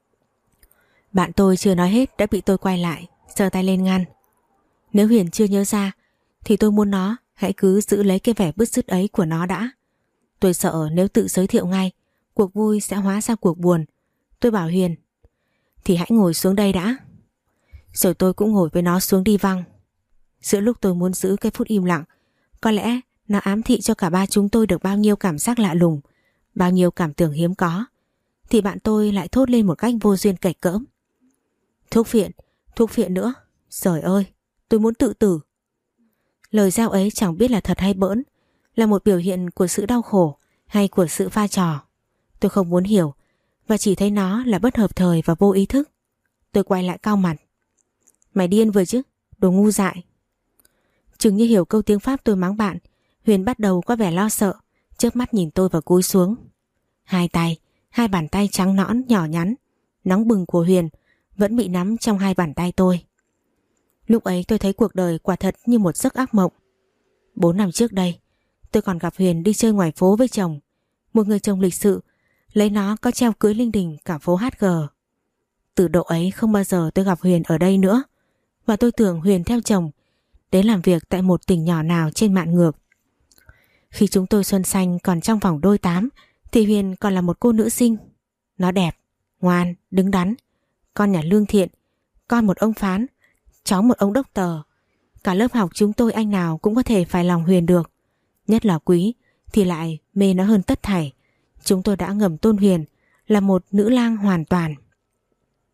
Bạn tôi chưa nói hết đã bị tôi quay lại, giơ tay lên ngăn. Nếu Huyền chưa nhớ ra thì tôi muốn nó hãy cứ giữ lấy cái vẻ bứt rứt ấy của nó đã. Tôi sợ nếu tự giới thiệu ngay, cuộc vui sẽ hóa ra cuộc buồn. Tôi bảo Huyền: Thì hãy ngồi xuống đây đã. Rồi tôi cũng ngồi với nó xuống đi văng. Giữa lúc tôi muốn giữ cái phút im lặng, có lẽ nó ám thị cho cả ba chúng tôi được bao nhiêu cảm giác lạ lùng, bao nhiêu cảm tưởng hiếm có, thì bạn tôi lại thốt lên một cách vô duyên kệch cỡm: Thuốc phiện, thuốc phiện nữa. Trời ơi, tôi muốn tự tử. Lời giao ấy chẳng biết là thật hay bỡn, là một biểu hiện của sự đau khổ hay của sự pha trò. Tôi không muốn hiểu và chỉ thấy nó là bất hợp thời và vô ý thức. Tôi quay lại cau mặt: Mày điên vừa chứ, đồ ngu dại. Chừng như hiểu câu tiếng Pháp tôi mắng bạn, Huyền bắt đầu có vẻ lo sợ, chớp mắt nhìn tôi và cúi xuống. Hai tay, hai bàn tay trắng nõn nhỏ nhắn, nóng bừng của Huyền vẫn bị nắm trong hai bàn tay tôi. Lúc ấy tôi thấy cuộc đời quả thật như một giấc ác mộng. Bốn năm trước đây, tôi còn gặp Huyền đi chơi ngoài phố với chồng, một người chồng lịch sự, lấy nó có treo cưới linh đình cả phố hát gờ. Từ độ ấy không bao giờ tôi gặp Huyền ở đây nữa, và tôi tưởng Huyền theo chồng đến làm việc tại một tỉnh nhỏ nào trên mạn ngược. Khi chúng tôi xuân xanh còn trong vòng đôi tám thì Huyền còn là một cô nữ sinh. Nó đẹp, ngoan, đứng đắn, con nhà lương thiện, con một ông phán, cháu một ông đốc tờ. Cả lớp học chúng tôi anh nào cũng có thể phải lòng Huyền được. Nhất là Quý thì lại mê nó hơn tất thảy. Chúng tôi đã ngầm tôn Huyền là một nữ lang hoàn toàn.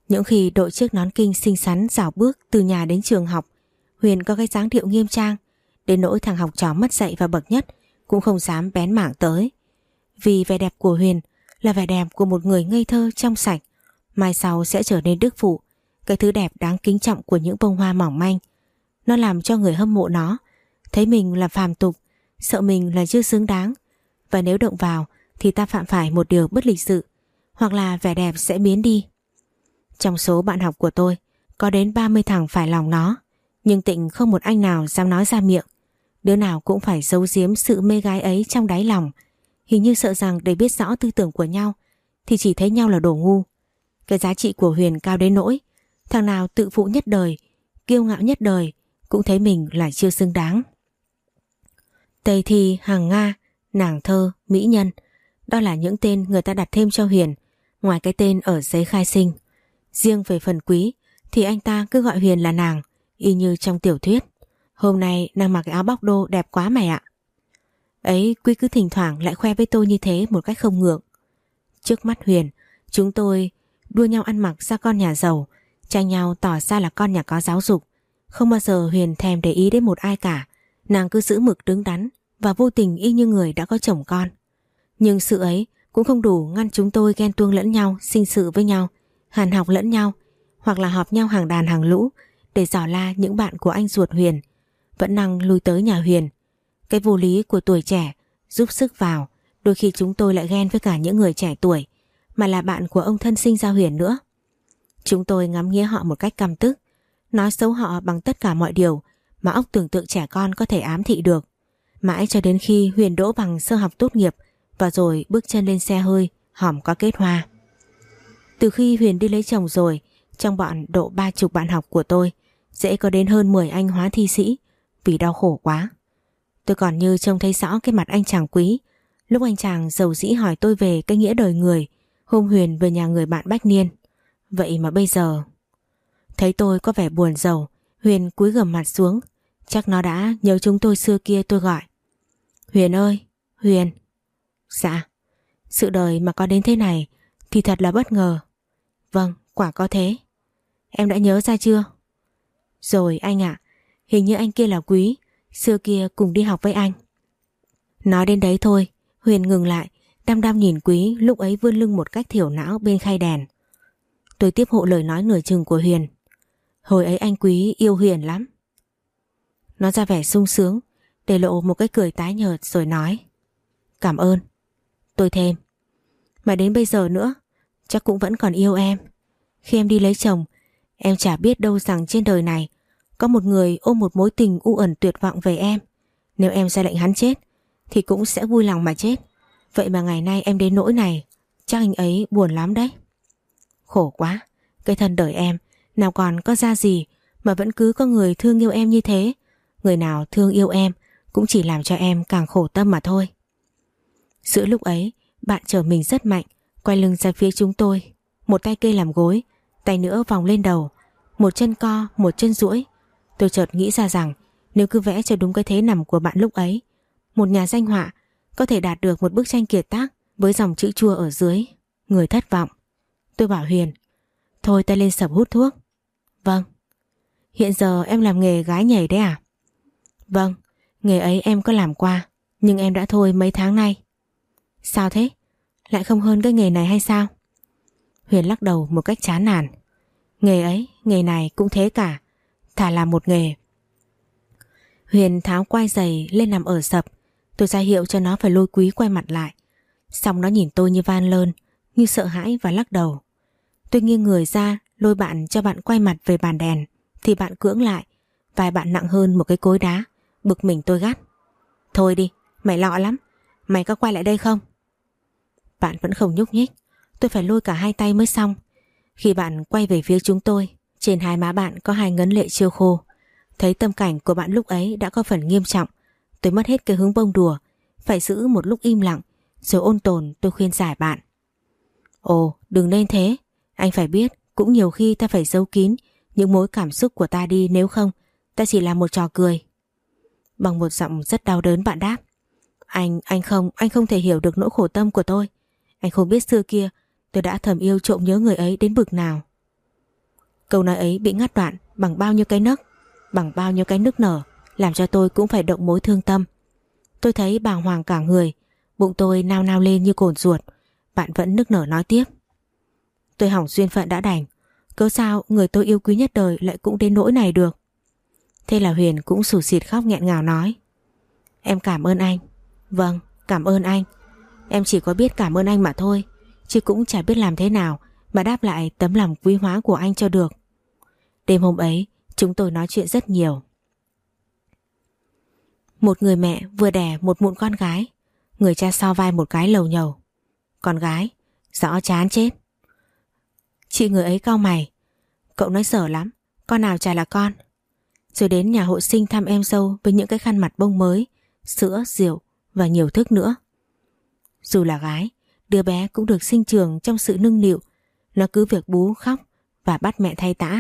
Những khi đội chiếc nón kinh xinh xắn rảo bước từ nhà đến trường học, Huyền có cái dáng điệu nghiêm trang, đến nỗi thằng học trò mất dạy và bậc nhất cũng không dám bén mảng tới. Vì vẻ đẹp của Huyền là vẻ đẹp của một người ngây thơ trong sạch, mai sau sẽ trở nên đức phụ, cái thứ đẹp đáng kính trọng của những bông hoa mỏng manh. Nó làm cho người hâm mộ nó thấy mình là phàm tục, sợ mình là chưa xứng đáng, và nếu động vào thì ta phạm phải một điều bất lịch sự, hoặc là vẻ đẹp sẽ biến đi. Trong số bạn học của tôi có đến ba mươi thằng phải lòng nó, nhưng Tịnh không một anh nào dám nói ra miệng. Đứa nào cũng phải giấu giếm sự mê gái ấy trong đáy lòng, hình như sợ rằng để biết rõ tư tưởng của nhau thì chỉ thấy nhau là đồ ngu. Cái giá trị của Huyền cao đến nỗi thằng nào tự phụ nhất đời, kiêu ngạo nhất đời cũng thấy mình là chưa xứng đáng. Tây Thi, Hằng Nga, Nàng Thơ, Mỹ Nhân, đó là những tên người ta đặt thêm cho Huyền ngoài cái tên ở giấy khai sinh. Riêng về phần Quý thì anh ta cứ gọi Huyền là nàng, y như trong tiểu thuyết. Hôm nay nàng mặc cái áo bóc đô đẹp quá mày ạ. Ấy, Quý cứ thỉnh thoảng lại khoe với tôi như thế một cách không ngượng. Trước mắt Huyền, chúng tôi đua nhau ăn mặc ra con nhà giàu, tranh nhau tỏ ra là con nhà có giáo dục. Không bao giờ Huyền thèm để ý đến một ai cả. Nàng cứ giữ mực đứng đắn và vô tình y như người đã có chồng con. Nhưng sự ấy cũng không đủ ngăn chúng tôi ghen tuông lẫn nhau, sinh sự với nhau, hàn học lẫn nhau, hoặc là họp nhau hàng đàn hàng lũ để dò la những bạn của anh ruột Huyền vẫn năng lui tới nhà Huyền. Cái vô lý của tuổi trẻ giúp sức vào, đôi khi chúng tôi lại ghen với cả những người trẻ tuổi mà là bạn của ông thân sinh Gia Huyền nữa. Chúng tôi ngắm nghía họ một cách căm tức, nói xấu họ bằng tất cả mọi điều mà óc tưởng tượng trẻ con có thể ám thị được. Mãi cho đến khi Huyền đỗ bằng sơ học tốt nghiệp và rồi bước chân lên xe hơi hòm có kết hoa. Từ khi Huyền đi lấy chồng rồi, trong bọn độ ba chục bạn học của tôi dễ có đến hơn mười anh hóa thi sĩ vì đau khổ quá. Tôi còn như trông thấy rõ cái mặt anh chàng Quý lúc anh chàng dầu dĩ hỏi tôi về cái nghĩa đời người hôm Huyền về nhà người bạn Bách Niên. Vậy mà bây giờ thấy tôi có vẻ buồn rầu, Huyền cúi gằm mặt xuống. Chắc nó đã nhớ chúng tôi xưa kia. Tôi gọi: Huyền ơi, Huyền. Dạ. Sự đời mà có đến thế này thì thật là bất ngờ. Vâng, quả có thế. Em đã nhớ ra chưa? Rồi anh ạ, hình như anh kia là Quý, xưa kia cùng đi học với anh. Nói đến đấy thôi, Huyền ngừng lại, đăm đăm nhìn Quý lúc ấy vươn lưng một cách thiểu não bên khay đèn. Tôi tiếp hộ lời nói nửa chừng của Huyền. Hồi ấy anh Quý yêu Huyền lắm. Nó ra vẻ sung sướng, để lộ một cái cười tái nhợt rồi nói: Cảm ơn. Tôi thêm: Mà đến bây giờ nữa chắc cũng vẫn còn yêu em. Khi em đi lấy chồng, em chả biết đâu rằng trên đời này có một người ôm một mối tình u ẩn tuyệt vọng về em. Nếu em ra lệnh hắn chết thì cũng sẽ vui lòng mà chết. Vậy mà ngày nay em đến nỗi này, chắc anh ấy buồn lắm đấy. Khổ quá, cái thân đời em nào còn có ra gì mà vẫn cứ có người thương yêu em như thế. Người nào thương yêu em cũng chỉ làm cho em càng khổ tâm mà thôi. Giữa lúc ấy, bạn trở mình rất mạnh, quay lưng ra phía chúng tôi, một tay kê làm gối, tay nữa vòng lên đầu, một chân co, một chân duỗi. Tôi chợt nghĩ ra rằng nếu cứ vẽ cho đúng cái thế nằm của bạn lúc ấy, một nhà danh họa có thể đạt được một bức tranh kiệt tác với dòng chữ chua ở dưới: Người thất vọng. Tôi bảo Huyền: Thôi ta lên sập hút thuốc. Vâng. Hiện giờ em làm nghề gái nhảy đấy à? Vâng, nghề ấy em có làm qua, nhưng em đã thôi mấy tháng nay. Sao thế? Lại không hơn cái nghề này hay sao? Huyền lắc đầu một cách chán nản. Nghề ấy, nghề này cũng thế cả, thà làm một nghề. Huyền tháo quai giày lên nằm ở sập. Tôi ra hiệu cho nó phải lôi Quý quay mặt lại. Xong nó nhìn tôi như van lơn, như sợ hãi và lắc đầu. Tôi nghiêng người ra lôi bạn cho bạn quay mặt về bàn đèn thì bạn cưỡng lại, vai bạn nặng hơn một cái cối đá. Bực mình tôi gắt: Thôi đi, mày lọ lắm, mày có quay lại đây không? Bạn vẫn không nhúc nhích. Tôi phải lôi cả hai tay mới xong. Khi bạn quay về phía chúng tôi, trên hai má bạn có hai ngấn lệ chưa khô. Thấy tâm cảnh của bạn lúc ấy đã có phần nghiêm trọng, tôi mất hết cái hứng bông đùa, phải giữ một lúc im lặng, rồi ôn tồn tôi khuyên giải bạn: Ồ, đừng nên thế. Anh phải biết, cũng nhiều khi ta phải giấu kín những mối cảm xúc của ta đi, nếu không ta chỉ là một trò cười. Bằng một giọng rất đau đớn bạn đáp: Anh, anh không, anh không thể hiểu được nỗi khổ tâm của tôi. Anh không biết xưa kia tôi đã thầm yêu trộm nhớ người ấy đến bực nào. Câu nói ấy bị ngắt đoạn bằng bao nhiêu cái nấc, bằng bao nhiêu cái nức nở, làm cho tôi cũng phải động mối thương tâm. Tôi thấy bàng hoàng cả người, bụng tôi nao nao lên như cồn ruột. Bạn vẫn nức nở nói tiếp. Tôi hỏng duyên phận đã đành, cớ sao người tôi yêu quý nhất đời lại cũng đến nỗi này được. Thế là Huyền cũng sụt sịt khóc nghẹn ngào nói. Em cảm ơn anh. Vâng, cảm ơn anh. Em chỉ có biết cảm ơn anh mà thôi, chứ cũng chả biết làm thế nào mà đáp lại tấm lòng quý hóa của anh cho được. Đêm hôm ấy chúng tôi nói chuyện rất nhiều. Một người mẹ vừa đẻ một mụn con gái, người cha so vai một cái lầu nhầu. Con gái, rõ chán chết. Chị người ấy cau mày. Cậu nói dở lắm, con nào chả là con. Rồi đến nhà hộ sinh thăm em dâu với những cái khăn mặt bông mới, sữa, rượu và nhiều thức nữa. Dù là gái, đứa bé cũng được sinh trưởng trong sự nâng niu. Nó cứ việc bú khóc và bắt mẹ thay tã.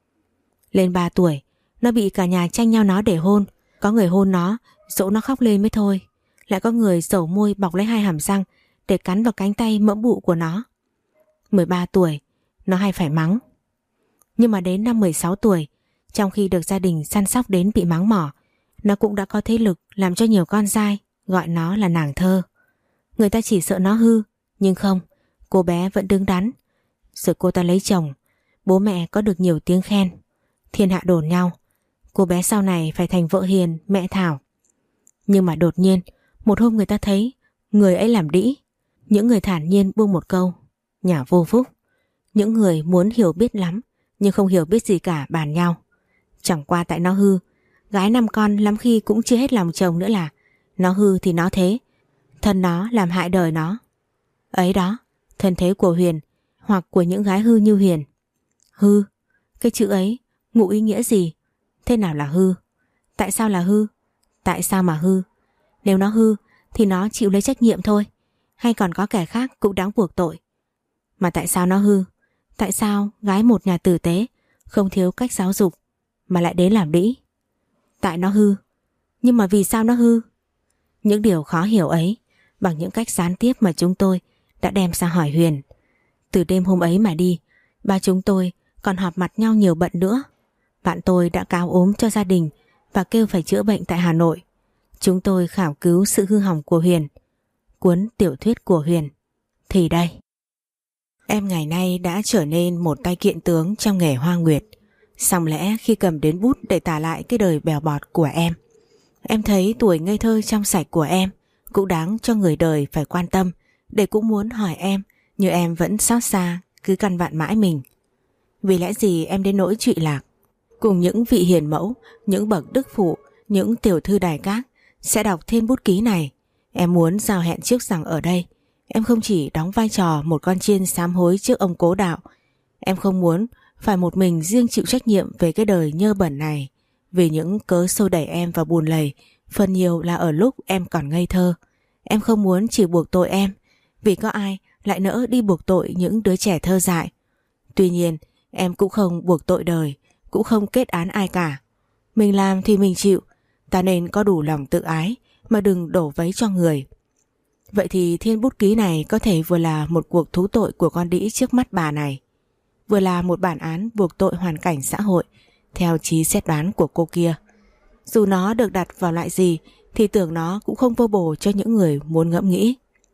Lên ba tuổi, nó bị cả nhà tranh nhau nó để hôn. Có người hôn nó, dỗ nó khóc lên mới thôi. Lại có người dẩu môi bọc lấy hai hàm răng để cắn vào cánh tay mỡ bụ của nó. mười ba tuổi, nó hay phải mắng. Nhưng mà đến năm mười sáu tuổi, trong khi được gia đình săn sóc đến bị mắng mỏ, nó cũng đã có thế lực làm cho nhiều con dai gọi nó là nàng thơ. Người ta chỉ sợ nó hư, nhưng không, cô bé vẫn đứng đắn. Rồi cô ta lấy chồng, bố mẹ có được nhiều tiếng khen. Thiên hạ đồn nhau, cô bé sau này phải thành vợ hiền, mẹ thảo. Nhưng mà đột nhiên, một hôm người ta thấy người ấy làm đĩ. Những người thản nhiên buông một câu, nhà vô phúc. Những người muốn hiểu biết lắm, nhưng không hiểu biết gì cả bàn nhau. Chẳng qua tại nó hư, gái năm con lắm khi cũng chưa hết lòng chồng nữa là. Nó hư thì nó thế, thân nó làm hại đời nó. Ấy đó, thân thế của Huyền, hoặc của những gái hư như Huyền. Hư, cái chữ ấy ngụ ý nghĩa gì? Thế nào là hư? Tại sao là hư? Tại sao mà hư? Nếu nó hư thì nó chịu lấy trách nhiệm thôi, hay còn có kẻ khác cũng đáng buộc tội? Mà tại sao nó hư? Tại sao gái một nhà tử tế, không thiếu cách giáo dục, mà lại đến làm đĩ? Tại nó hư. Nhưng mà vì sao nó hư? Những điều khó hiểu ấy, bằng những cách gián tiếp mà chúng tôi đã đem ra hỏi Huyền. Từ đêm hôm ấy mà đi, ba chúng tôi còn họp mặt nhau nhiều bận nữa. Bạn tôi đã cáo ốm cho gia đình và kêu phải chữa bệnh tại Hà Nội. Chúng tôi khảo cứu sự hư hỏng của Huyền. Cuốn tiểu thuyết của Huyền thì đây. Em ngày nay đã trở nên một tay kiện tướng trong nghề hoa nguyệt. Song lẽ khi cầm đến bút để tả lại cái đời bèo bọt của em, em thấy tuổi ngây thơ trong sạch của em cũng đáng cho người đời phải quan tâm, để cũng muốn hỏi em, như em vẫn xót xa cứ căn vặn mãi mình. Vì lẽ gì em đến nỗi trụy lạc? Cùng những vị hiền mẫu, những bậc đức phụ, những tiểu thư đài các sẽ đọc thêm bút ký này. Em muốn giao hẹn trước rằng ở đây em không chỉ đóng vai trò một con chiên sám hối trước ông cố đạo. Em không muốn phải một mình riêng chịu trách nhiệm về cái đời nhơ bẩn này, vì những cớ xô đẩy em vào bùn lầy phần nhiều là ở lúc em còn ngây thơ. Em không muốn chỉ buộc tội em, vì có ai lại nỡ đi buộc tội những đứa trẻ thơ dại. Tuy nhiên em cũng không buộc tội đời, cũng không kết án ai cả. Mình làm thì mình chịu, ta nên có đủ lòng tự ái mà đừng đổ vấy cho người. Vậy thì thiên bút ký này có thể vừa là một cuộc thú tội của con đĩ trước mắt bà này, vừa là một bản án buộc tội hoàn cảnh xã hội theo trí xét đoán của cô kia. Dù nó được đặt vào loại gì thì tưởng nó cũng không vô bổ cho những người muốn ngẫm nghĩ.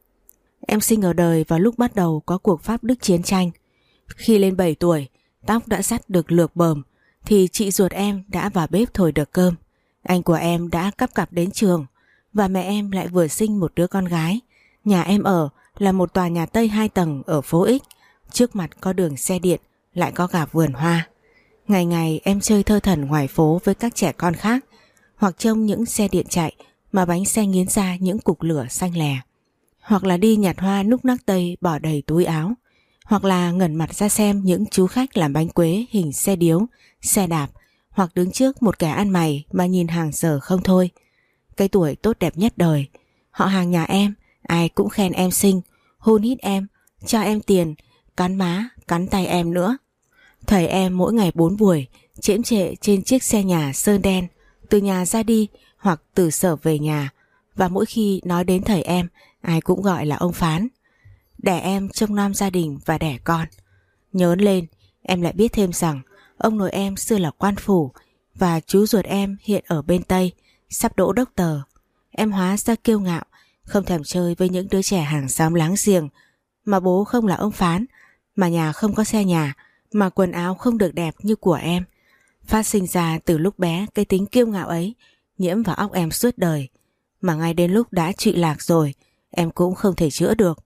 Em sinh ở đời vào lúc bắt đầu có cuộc Pháp Đức chiến tranh. Khi lên bảy tuổi, tóc đã sắt được lược bờm, thì chị ruột em đã vào bếp thổi được cơm. Anh của em đã cắp cặp đến trường, và mẹ em lại vừa sinh một đứa con gái. Nhà em ở là một tòa nhà Tây hai tầng ở phố X, trước mặt có đường xe điện, lại có cả vườn hoa. Ngày ngày em chơi thơ thẩn ngoài phố với các trẻ con khác, hoặc trông những xe điện chạy mà bánh xe nghiến ra những cục lửa xanh lè, hoặc là đi nhặt hoa núc nắc tây bỏ đầy túi áo, hoặc là ngẩn mặt ra xem những chú khách làm bánh quế hình xe điếu, xe đạp, hoặc đứng trước một kẻ ăn mày mà nhìn hàng giờ không thôi. Cái tuổi tốt đẹp nhất đời. Họ hàng nhà em ai cũng khen em xinh, hôn hít em, cho em tiền, cắn má, cắn tay em nữa. Thầy em mỗi ngày bốn buổi chễm chệ trên chiếc xe nhà sơn đen, từ nhà ra đi hoặc từ sở về nhà. Và mỗi khi nói đến thầy em, ai cũng gọi là ông Phán. Đẻ em trông nom gia đình và đẻ con. Nhớn lên, em lại biết thêm rằng Ông nội em xưa là quan phủ và chú ruột em hiện ở bên Tây, sắp đỗ đốc tờ. Em hóa ra kiêu ngạo, không thèm chơi với những đứa trẻ hàng xóm láng giềng, mà bố không là ông phán, mà nhà không có xe nhà, mà quần áo không được đẹp như của em. Phát sinh ra từ lúc bé cái tính kiêu ngạo ấy nhiễm vào óc em suốt đời, mà ngay đến lúc đã trụy lạc rồi em cũng không thể chữa được.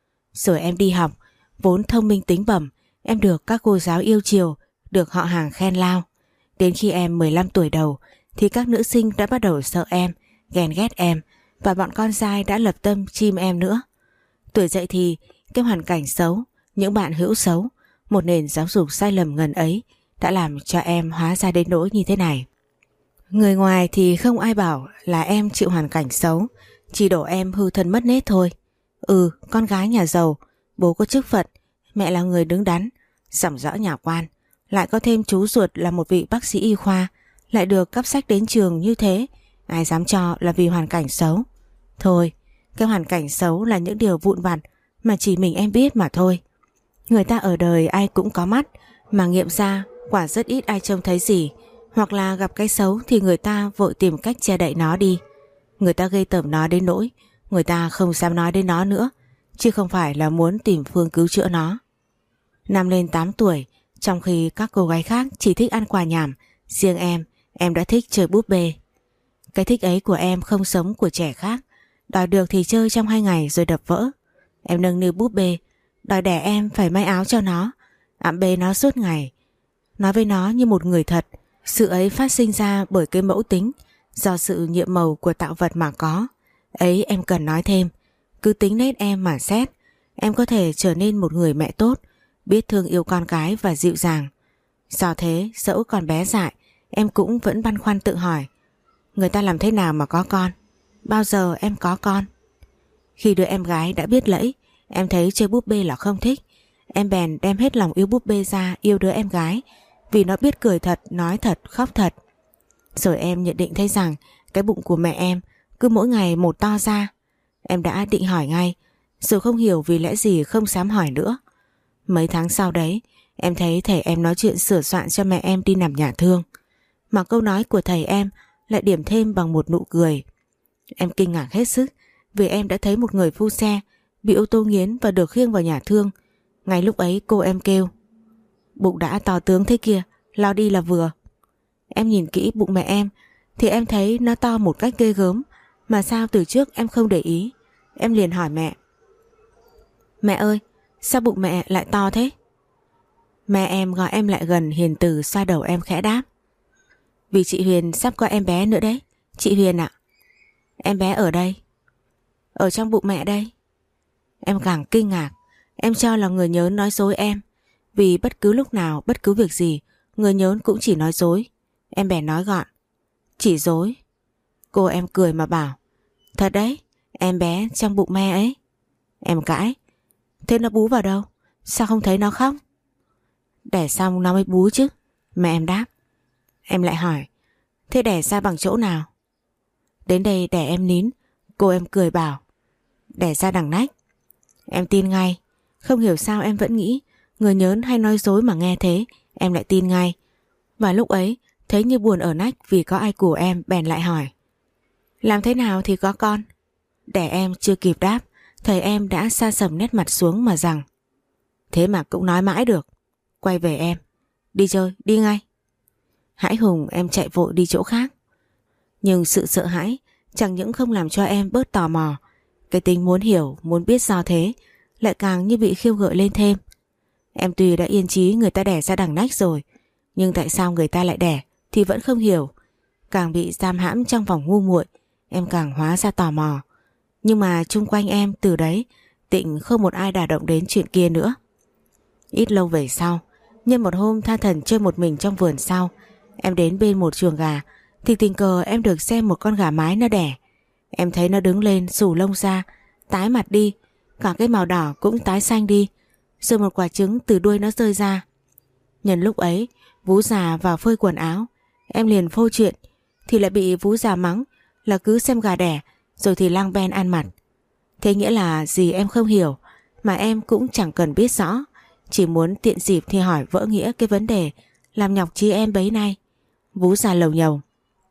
Rồi em đi học, vốn thông minh tính bẩm, em được các cô giáo yêu chiều, được họ hàng khen lao. Đến khi em mười lăm tuổi đầu thì các nữ sinh đã bắt đầu sợ em, ghen ghét em, và bọn con trai đã lập tâm chim em nữa. Tuổi dậy thì cái hoàn cảnh xấu, những bạn hữu xấu, một nền giáo dục sai lầm ngần ấy đã làm cho em hóa ra đến nỗi như thế này. Người ngoài thì không ai bảo là em chịu hoàn cảnh xấu, chỉ đổ em hư thân mất nết thôi. Ừ, con gái nhà giàu, bố có chức phận, mẹ là người đứng đắn, sòng rõ nhà quan, lại có thêm chú ruột là một vị bác sĩ y khoa, lại được cắp sách đến trường như thế, ai dám cho là vì hoàn cảnh xấu. Thôi, cái hoàn cảnh xấu là những điều vụn vặt mà chỉ mình em biết mà thôi. Người ta ở đời ai cũng có mắt, mà nghiệm ra quả rất ít ai trông thấy gì, hoặc là gặp cái xấu thì người ta vội tìm cách che đậy nó đi. Người ta gây tởm nó đến nỗi người ta không dám nói đến nó nữa, chứ không phải là muốn tìm phương cứu chữa nó. Năm lên tám tuổi, trong khi các cô gái khác chỉ thích ăn quà nhảm, riêng em, em đã thích chơi búp bê. Cái thích ấy của em không giống của trẻ khác, đòi được thì chơi trong hai ngày rồi đập vỡ. Em nâng niu búp bê, đòi đẻ em phải may áo cho nó, ẵm bê nó suốt ngày, nói với nó như một người thật. Sự ấy phát sinh ra bởi cái mẫu tính, do sự nhiệm màu của tạo vật mà có. Ấy em cần nói thêm, cứ tính nết em mà xét, em có thể trở nên một người mẹ tốt, biết thương yêu con cái và dịu dàng. Do thế, dẫu còn bé dại, em cũng vẫn băn khoăn tự hỏi, người ta làm thế nào mà có con? Bao giờ em có con? Khi đứa em gái đã biết lẫy, em thấy chơi búp bê là không thích, em bèn đem hết lòng yêu búp bê ra yêu đứa em gái, vì nó biết cười thật, nói thật, khóc thật. Rồi em nhận định thấy rằng cái bụng của mẹ em cứ mỗi ngày một to ra. Em đã định hỏi ngay, rồi không hiểu vì lẽ gì không dám hỏi nữa. Mấy tháng sau đấy, em thấy thầy em nói chuyện sửa soạn cho mẹ em đi nằm nhà thương, mà câu nói của thầy em lại điểm thêm bằng một nụ cười. Em kinh ngạc hết sức, vì em đã thấy một người phu xe bị ô tô nghiến và được khiêng vào nhà thương. Ngay lúc ấy cô em kêu, bụng đã to tướng thế kia, lo đi là vừa. Em nhìn kỹ bụng mẹ em thì em thấy nó to một cách ghê gớm, mà sao từ trước em không để ý. Em liền hỏi mẹ, mẹ ơi, sao bụng mẹ lại to thế? Mẹ em gọi em lại gần, hiền từ xoa đầu em khẽ đáp, vì chị Huyền sắp có em bé nữa đấy. Chị Huyền ạ. Em bé ở đây, ở trong bụng mẹ đây. Em càng kinh ngạc, em cho là người nhớn nói dối em, vì bất cứ lúc nào, bất cứ việc gì, người nhớn cũng chỉ nói dối. Em bèn nói gọn, chỉ dối. Cô em cười mà bảo, thật đấy, em bé trong bụng mẹ ấy. Em cãi, thế nó bú vào đâu? Sao không thấy nó khóc? Đẻ xong nó mới bú chứ. Mẹ em đáp. Em lại hỏi, thế đẻ ra bằng chỗ nào? Đến đây đẻ em nín. Cô em cười bảo, đẻ ra đằng nách. Em tin ngay. Không hiểu sao em vẫn nghĩ người nhớn hay nói dối, mà nghe thế em lại tin ngay. Và lúc ấy thấy như buồn ở nách vì có ai của em, bèn lại hỏi, làm thế nào thì có con? Để em chưa kịp đáp, thầy em đã sa sầm nét mặt xuống mà rằng, thế mà cũng nói mãi được. Quay về em, đi chơi, đi ngay. Hãi hùng em chạy vội đi chỗ khác. Nhưng sự sợ hãi chẳng những không làm cho em bớt tò mò, cái tính muốn hiểu, muốn biết do thế lại càng như bị khiêu gợi lên thêm. Em tuy đã yên chí người ta đẻ ra đằng nách rồi, nhưng tại sao người ta lại đẻ thì vẫn không hiểu. Càng bị giam hãm trong vòng ngu muội, em càng hóa ra tò mò. Nhưng mà chung quanh em từ đấy tịnh không một ai đả động đến chuyện kia nữa. Ít lâu về sau, nhân một hôm tha thần chơi một mình trong vườn sau, em đến bên một chuồng gà thì tình cờ em được xem một con gà mái nó đẻ. Em thấy nó đứng lên xù lông ra, tái mặt đi, cả cái màu đỏ cũng tái xanh đi, rồi một quả trứng từ đuôi nó rơi ra. Nhân lúc ấy vú già vào phơi quần áo, em liền phô chuyện thì lại bị vú già mắng là cứ xem gà đẻ rồi thì lang ben ăn mặt. Thế nghĩa là gì em không hiểu, mà em cũng chẳng cần biết rõ, chỉ muốn tiện dịp thì hỏi vỡ nghĩa cái vấn đề làm nhọc trí em bấy nay. Vú già lầu nhầu.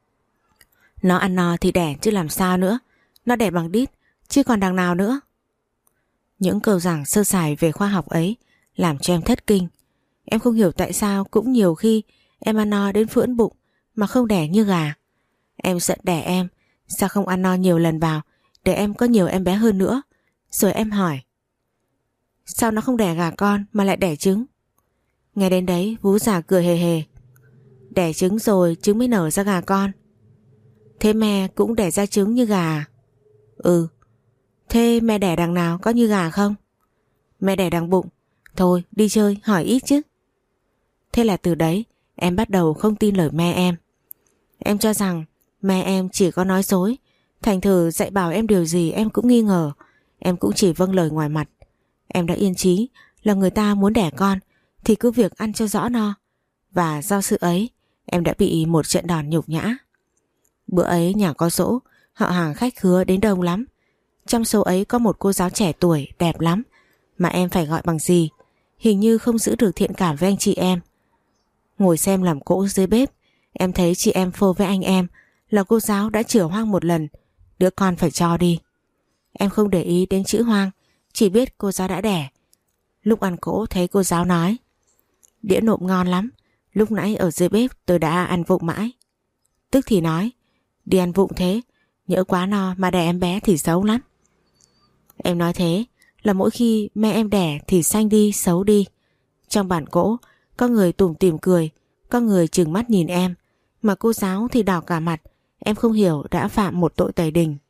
Nó ăn no thì đẻ chứ làm sao nữa. Nó đẻ bằng đít chứ còn đằng nào nữa. Những câu giảng sơ sài về khoa học ấy làm cho em thất kinh. Em không hiểu tại sao cũng nhiều khi em ăn no đến phưỡn bụng mà không đẻ như gà. Em giận đẻ em, sao không ăn no nhiều lần vào để em có nhiều em bé hơn nữa. Rồi em hỏi, sao nó không đẻ gà con mà lại đẻ trứng? Nghe đến đấy vú già cười hề hề. Đẻ trứng rồi trứng mới nở ra gà con. Thế mẹ cũng đẻ ra trứng như gà à? Ừ. Thế mẹ đẻ đằng nào có như gà không? Mẹ đẻ đằng bụng. Thôi đi chơi hỏi ít chứ. Thế là từ đấy em bắt đầu không tin lời mẹ em. Em cho rằng mẹ em chỉ có nói dối, thành thử dạy bảo em điều gì em cũng nghi ngờ. Em cũng chỉ vâng lời ngoài mặt. Em đã yên chí là người ta muốn đẻ con thì cứ việc ăn cho rõ no. Và do sự ấy em đã bị một trận đòn nhục nhã. Bữa ấy nhà có giỗ, họ hàng khách khứa đến đông lắm. Trong số ấy có một cô giáo trẻ tuổi đẹp lắm mà em phải gọi bằng gì. Hình như không giữ được thiện cảm với anh chị em. Ngồi xem làm cỗ dưới bếp, em thấy chị em phô với anh em là cô giáo đã chửa hoang một lần, đứa con phải cho đi. Em không để ý đến chữ hoang, chỉ biết cô giáo đã đẻ. Lúc ăn cỗ thấy cô giáo nói, đĩa nộm ngon lắm, lúc nãy ở dưới bếp tôi đã ăn vụng mãi. Tức thì nói, đi ăn vụng thế, nhỡ quá no mà đẻ em bé thì xấu lắm. Em nói thế là mỗi khi mẹ em đẻ thì xanh đi xấu đi. Trong bản cỗ có người tủm tỉm cười, có người trừng mắt nhìn em, mà cô giáo thì đỏ cả mặt. Em không hiểu đã phạm một tội tày đình.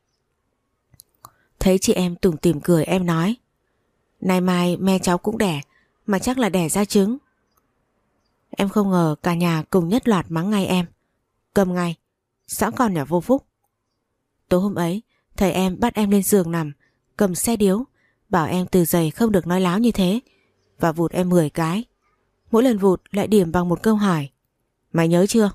Thấy chị em tủm tỉm cười em nói, nay mai mẹ cháu cũng đẻ, mà chắc là đẻ ra trứng. Em không ngờ cả nhà cùng nhất loạt mắng ngay em. Cầm ngay, rõ con nhỏ vô phúc. Tối hôm ấy thầy em bắt em lên giường nằm, cầm xe điếu, bảo em từ giày không được nói láo như thế, và vụt em mười cái. Mỗi lần vụt lại điểm bằng một câu hỏi, mày nhớ chưa?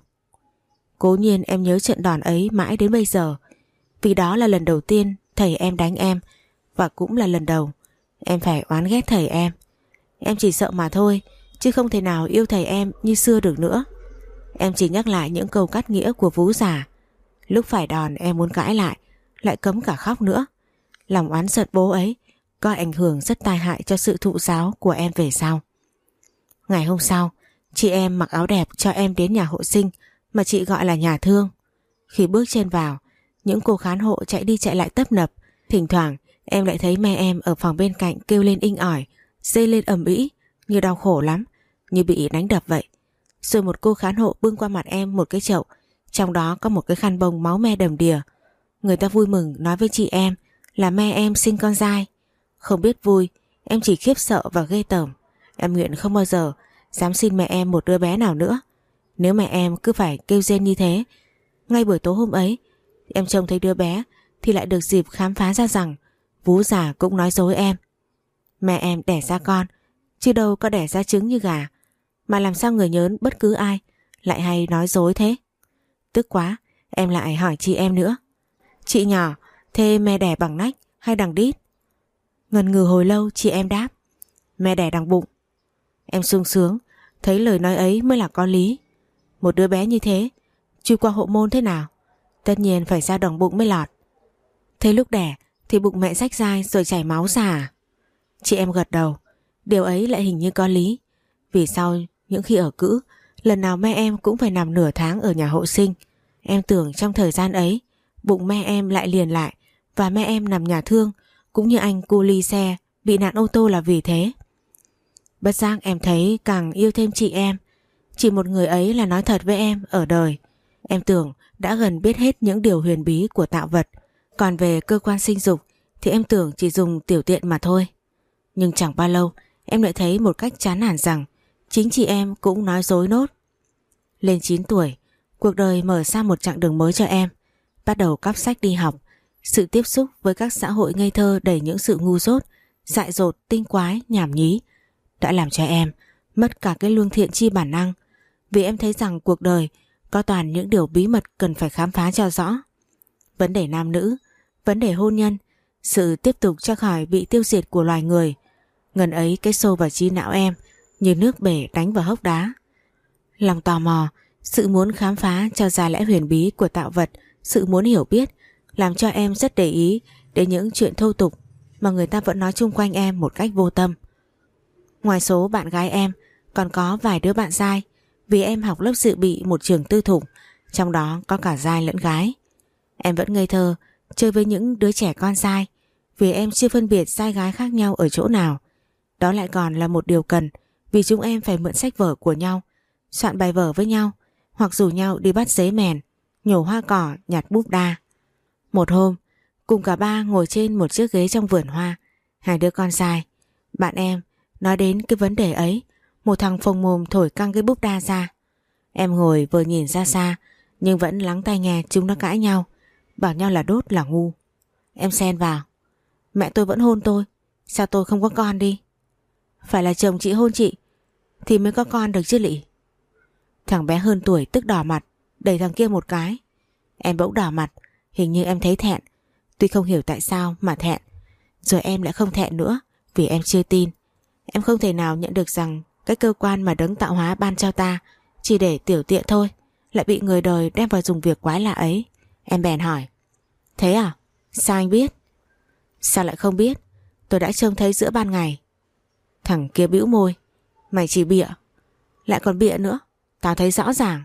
Cố nhiên em nhớ trận đòn ấy mãi đến bây giờ, vì đó là lần đầu tiên thầy em đánh em, và cũng là lần đầu em phải oán ghét thầy em. Em chỉ sợ mà thôi, chứ không thể nào yêu thầy em như xưa được nữa. Em chỉ nhắc lại những câu cắt nghĩa của vú già. Lúc phải đòn em muốn cãi lại, lại cấm cả khóc nữa. Lòng oán giận bố ấy có ảnh hưởng rất tai hại cho sự thụ giáo của em về sau. Ngày hôm sau, chị em mặc áo đẹp cho em đến nhà hộ sinh mà chị gọi là nhà thương. Khi bước chân vào, những cô khán hộ chạy đi chạy lại tấp nập. Thỉnh thoảng em lại thấy mẹ em ở phòng bên cạnh kêu lên inh ỏi, rên lên ầm ĩ như đau khổ lắm, như bị đánh đập vậy. Rồi một cô khán hộ bưng qua mặt em một cái chậu, trong đó có một cái khăn bông máu me đầm đìa. Người ta vui mừng nói với chị em là mẹ em sinh con trai. Không biết vui, em chỉ khiếp sợ và ghê tởm. Em nguyện không bao giờ dám xin mẹ em một đứa bé nào nữa. Nếu mẹ em cứ phải kêu rên như thế. Ngay buổi tối hôm ấy, em trông thấy đứa bé thì lại được dịp khám phá ra rằng vú già cũng nói dối em. Mẹ em đẻ ra con, chứ đâu có đẻ ra trứng như gà. Mà làm sao người nhớn bất cứ ai lại hay nói dối thế? Tức quá, em lại hỏi chị em nữa. Chị nhỏ, thế mẹ đẻ bằng nách hay đằng đít? Ngần ngừ hồi lâu chị em đáp, mẹ đẻ đằng bụng. Em sung sướng, thấy lời nói ấy mới là có lý. Một đứa bé như thế, chui qua hộ môn thế nào? Tất nhiên phải ra đằng bụng mới lọt. Thế lúc đẻ thì bụng mẹ rách rai rồi chảy máu ra à? Chị em gật đầu, điều ấy lại hình như có lý. Vì sau những khi ở cữ, lần nào mẹ em cũng phải nằm nửa tháng ở nhà hộ sinh. Em tưởng trong thời gian ấy bụng mẹ em lại liền lại, và mẹ em nằm nhà thương, cũng như anh cu ly xe bị nạn ô tô là vì thế. Bất giác em thấy càng yêu thêm chị em. Chỉ một người ấy là nói thật với em ở đời. Em tưởng đã gần biết hết những điều huyền bí của tạo vật. Còn về cơ quan sinh dục thì em tưởng chỉ dùng tiểu tiện mà thôi. Nhưng chẳng bao lâu em lại thấy một cách chán nản rằng chính chị em cũng nói dối nốt. Lên chín tuổi, cuộc đời mở ra một chặng đường mới cho em. Bắt đầu cắp sách đi học. Sự tiếp xúc với các xã hội ngây thơ đầy những sự ngu dốt, dại dột, tinh quái, nhảm nhí đã làm cho em mất cả cái lương thiện chi bản năng. Vì em thấy rằng cuộc đời có toàn những điều bí mật cần phải khám phá cho rõ. Vấn đề nam nữ, vấn đề hôn nhân, sự tiếp tục tra khỏi bị tiêu diệt của loài người. Ngần ấy cái xô vào trí não em như nước bể đánh vào hốc đá. Lòng tò mò, sự muốn khám phá cho ra lẽ huyền bí của tạo vật, sự muốn hiểu biết làm cho em rất để ý đến những chuyện thô tục mà người ta vẫn nói chung quanh em một cách vô tâm. Ngoài số bạn gái em còn có vài đứa bạn trai, vì em học lớp dự bị một trường tư thục, trong đó có cả trai lẫn gái. Em vẫn ngây thơ chơi với những đứa trẻ con trai, vì em chưa phân biệt trai gái khác nhau ở chỗ nào. Đó lại còn là một điều cần, vì chúng em phải mượn sách vở của nhau, soạn bài vở với nhau, hoặc rủ nhau đi bắt dế mèn, nhổ hoa cỏ, nhặt búp đa. Một hôm, cùng cả ba ngồi trên một chiếc ghế trong vườn hoa, hai đứa con trai. Bạn em nói đến cái vấn đề ấy, một thằng phồng mồm thổi căng cái búp đa ra. Em ngồi vừa nhìn ra xa, nhưng vẫn lắng tai nghe chúng nó cãi nhau, bảo nhau là đốt là ngu. Em xen vào: mẹ tôi vẫn hôn tôi, sao tôi không có con đi? Phải là chồng chị hôn chị thì mới có con được chứ lị. Thằng bé hơn tuổi tức đỏ mặt, đẩy thằng kia một cái. Em bỗng đỏ mặt, hình như em thấy thẹn. Tuy không hiểu tại sao mà thẹn. Rồi em lại không thẹn nữa, vì em chưa tin. Em không thể nào nhận được rằng cái cơ quan mà đấng tạo hóa ban cho ta chỉ để tiểu tiện thôi, lại bị người đời đem vào dùng việc quái lạ ấy. Em bèn hỏi: thế à? Sao anh biết? Sao lại không biết? Tôi đã trông thấy giữa ban ngày. Thằng kia bĩu môi: mày chỉ bịa. Lại còn bịa nữa, tao thấy rõ ràng.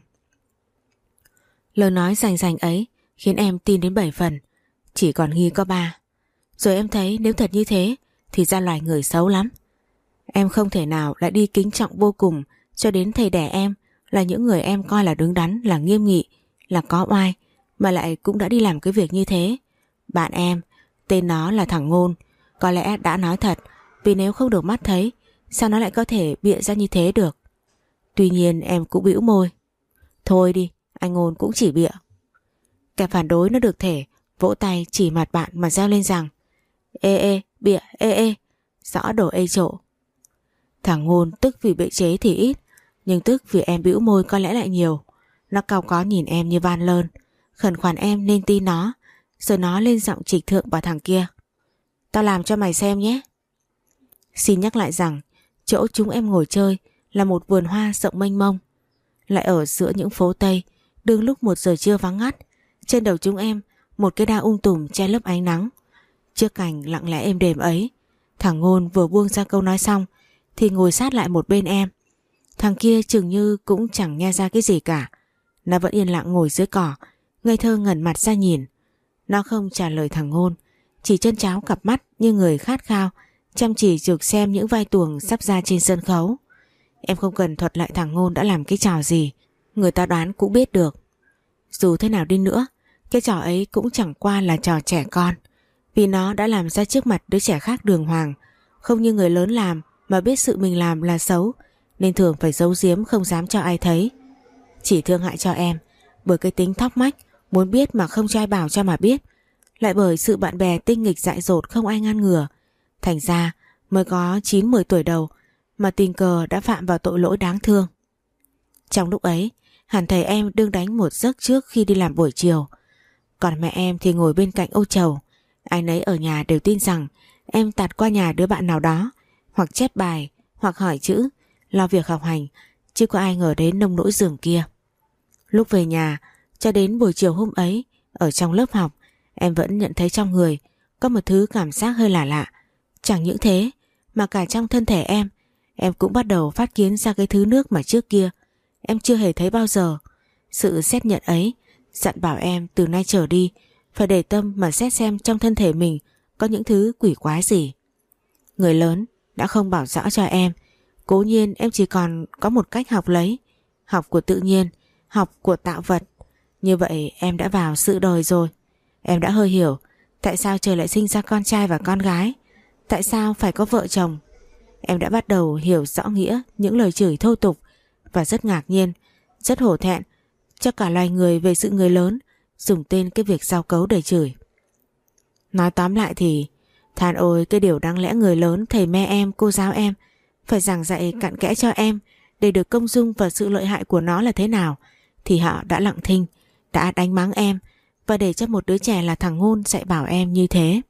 Lời nói rành rành ấy khiến em tin đến bảy phần, chỉ còn nghi có ba. Rồi em thấy nếu thật như thế thì ra loài người xấu lắm. Em không thể nào lại đi kính trọng vô cùng cho đến thầy đẻ em, là những người em coi là đứng đắn, là nghiêm nghị, là có oai, mà lại cũng đã đi làm cái việc như thế. Bạn em, tên nó là thằng Ngôn, có lẽ đã nói thật, vì nếu không được mắt thấy, sao nó lại có thể bịa ra như thế được. Tuy nhiên em cũng bĩu môi: thôi đi, anh Ngôn cũng chỉ bịa. Kẻ phản đối nó được thể vỗ tay chỉ mặt bạn mà reo lên rằng: ê ê, bịa, ê ê, rõ đồ ê trộ. Thằng Ngôn tức vì bị chế thì ít, nhưng tức vì em bĩu môi có lẽ lại nhiều. Nó cau có nhìn em như van lơn, khẩn khoản em nên tin nó. Rồi nó lên giọng trịch thượng vào thằng kia: tao làm cho mày xem nhé. Xin nhắc lại rằng chỗ chúng em ngồi chơi là một vườn hoa rộng mênh mông, lại ở giữa những phố Tây, đương lúc một giờ trưa vắng ngắt. Trên đầu chúng em một cái đa ung tùm che lấp ánh nắng. Trước cảnh lặng lẽ êm đềm ấy, thằng Ngôn vừa buông ra câu nói xong thì ngồi sát lại một bên em. Thằng kia chừng như cũng chẳng nghe ra cái gì cả. Nó vẫn yên lặng ngồi dưới cỏ, ngây thơ ngẩn mặt ra nhìn. Nó không trả lời thằng Ngôn, chỉ trân tráo cặp mắt như người khát khao, chăm chỉ trực xem những vai tuồng sắp ra trên sân khấu. Em không cần thuật lại thằng Ngôn đã làm cái trò gì, người ta đoán cũng biết được. Dù thế nào đi nữa, cái trò ấy cũng chẳng qua là trò trẻ con, vì nó đã làm ra trước mặt đứa trẻ khác đường hoàng, không như người lớn làm mà biết sự mình làm là xấu, nên thường phải giấu giếm không dám cho ai thấy. Chỉ thương hại cho em bởi cái tính thóc mách, muốn biết mà không cho ai bảo cho mà biết, lại bởi sự bạn bè tinh nghịch dại dột không ai ngăn ngừa. Thành ra mới có chín mười tuổi đầu mà tình cờ đã phạm vào tội lỗi đáng thương. Trong lúc ấy, hẳn thầy em đương đánh một giấc trước khi đi làm buổi chiều. Còn mẹ em thì ngồi bên cạnh ô trầu. Ai nấy ở nhà đều tin rằng em tạt qua nhà đứa bạn nào đó, hoặc chép bài, hoặc hỏi chữ, lo việc học hành, chứ có ai ngờ đến nông nỗi giường kia. Lúc về nhà, cho đến buổi chiều hôm ấy, ở trong lớp học, em vẫn nhận thấy trong người có một thứ cảm giác hơi lạ lạ. Chẳng những thế, mà cả trong thân thể em, em cũng bắt đầu phát kiến ra cái thứ nước mà trước kia em chưa hề thấy bao giờ. Sự xét nhận ấy dặn bảo em từ nay trở đi phải để tâm mà xét xem trong thân thể mình có những thứ quỷ quái gì. Người lớn đã không bảo rõ cho em, cố nhiên em chỉ còn có một cách học lấy, học của tự nhiên, học của tạo vật. Như vậy em đã vào sự đời rồi. Em đã hơi hiểu tại sao trời lại sinh ra con trai và con gái, tại sao phải có vợ chồng. Em đã bắt đầu hiểu rõ nghĩa những lời chửi thô tục, và rất ngạc nhiên, rất hổ thẹn cho cả loài người về sự người lớn dùng tên cái việc giao cấu để chửi. Nói tóm lại thì than ôi cái điều đáng lẽ người lớn, thầy mẹ em, cô giáo em phải giảng dạy cặn kẽ cho em để được công dung và sự lợi hại của nó là thế nào, thì họ đã lặng thinh, đã đánh mắng em và để cho một đứa trẻ là thằng Ngôn dạy bảo em như thế.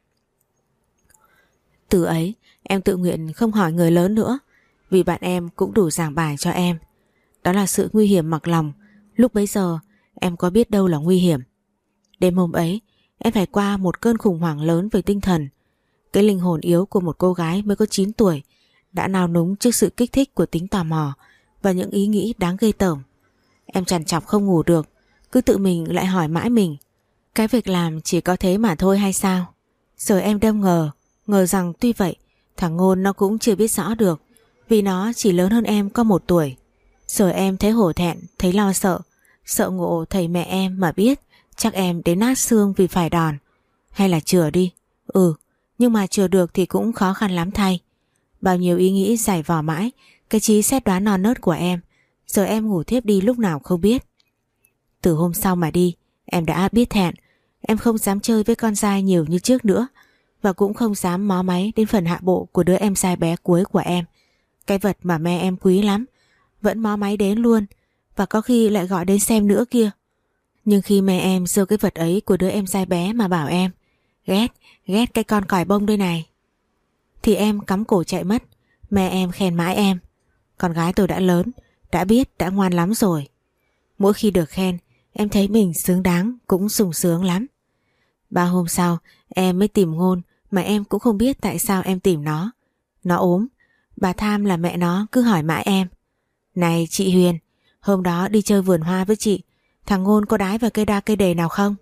Từ ấy em tự nguyện không hỏi người lớn nữa, vì bạn em cũng đủ giảng bài cho em. Đó là sự nguy hiểm mặc lòng. Lúc bấy giờ em có biết đâu là nguy hiểm. Đêm hôm ấy em phải qua một cơn khủng hoảng lớn về tinh thần. Cái linh hồn yếu của một cô gái mới có chín tuổi đã nao núng trước sự kích thích của tính tò mò và những ý nghĩ đáng ghê tởm. Em trằn trọc không ngủ được, cứ tự mình lại hỏi mãi mình, cái việc làm chỉ có thế mà thôi hay sao? Rồi em đâm ngờ, ngờ rằng tuy vậy thằng Ngôn nó cũng chưa biết rõ được, vì nó chỉ lớn hơn em có một tuổi. Rồi em thấy hổ thẹn, thấy lo sợ, sợ ngộ thầy mẹ em mà biết chắc em đến nát xương vì phải đòn. Hay là chừa đi. Ừ, nhưng mà chừa được thì cũng khó khăn lắm thay. Bao nhiêu ý nghĩ giải vò mãi cái trí xét đoán non nớt của em, rồi em ngủ thiếp đi lúc nào không biết. Từ hôm sau mà đi, em đã biết thẹn. Em không dám chơi với con trai nhiều như trước nữa, và cũng không dám mó máy đến phần hạ bộ của đứa em trai bé cuối của em. Cái vật mà mẹ em quý lắm vẫn mó máy đến luôn, và có khi lại gọi đến xem nữa kia. Nhưng khi mẹ em giơ cái vật ấy của đứa em trai bé mà bảo em ghét, ghét cái con còi bông đây này, thì em cắm cổ chạy mất. Mẹ em khen mãi em, con gái tôi đã lớn, đã biết, đã ngoan lắm rồi. Mỗi khi được khen, em thấy mình xứng đáng, cũng sung sướng lắm. Ba hôm sau em mới tìm Ngôn, mà em cũng không biết tại sao em tìm nó. Nó ốm, bà Tham là mẹ nó cứ hỏi mãi em, này chị Huyền, hôm đó đi chơi vườn hoa với chị, thằng Ngôn có đái vào cây đa cây đề nào không?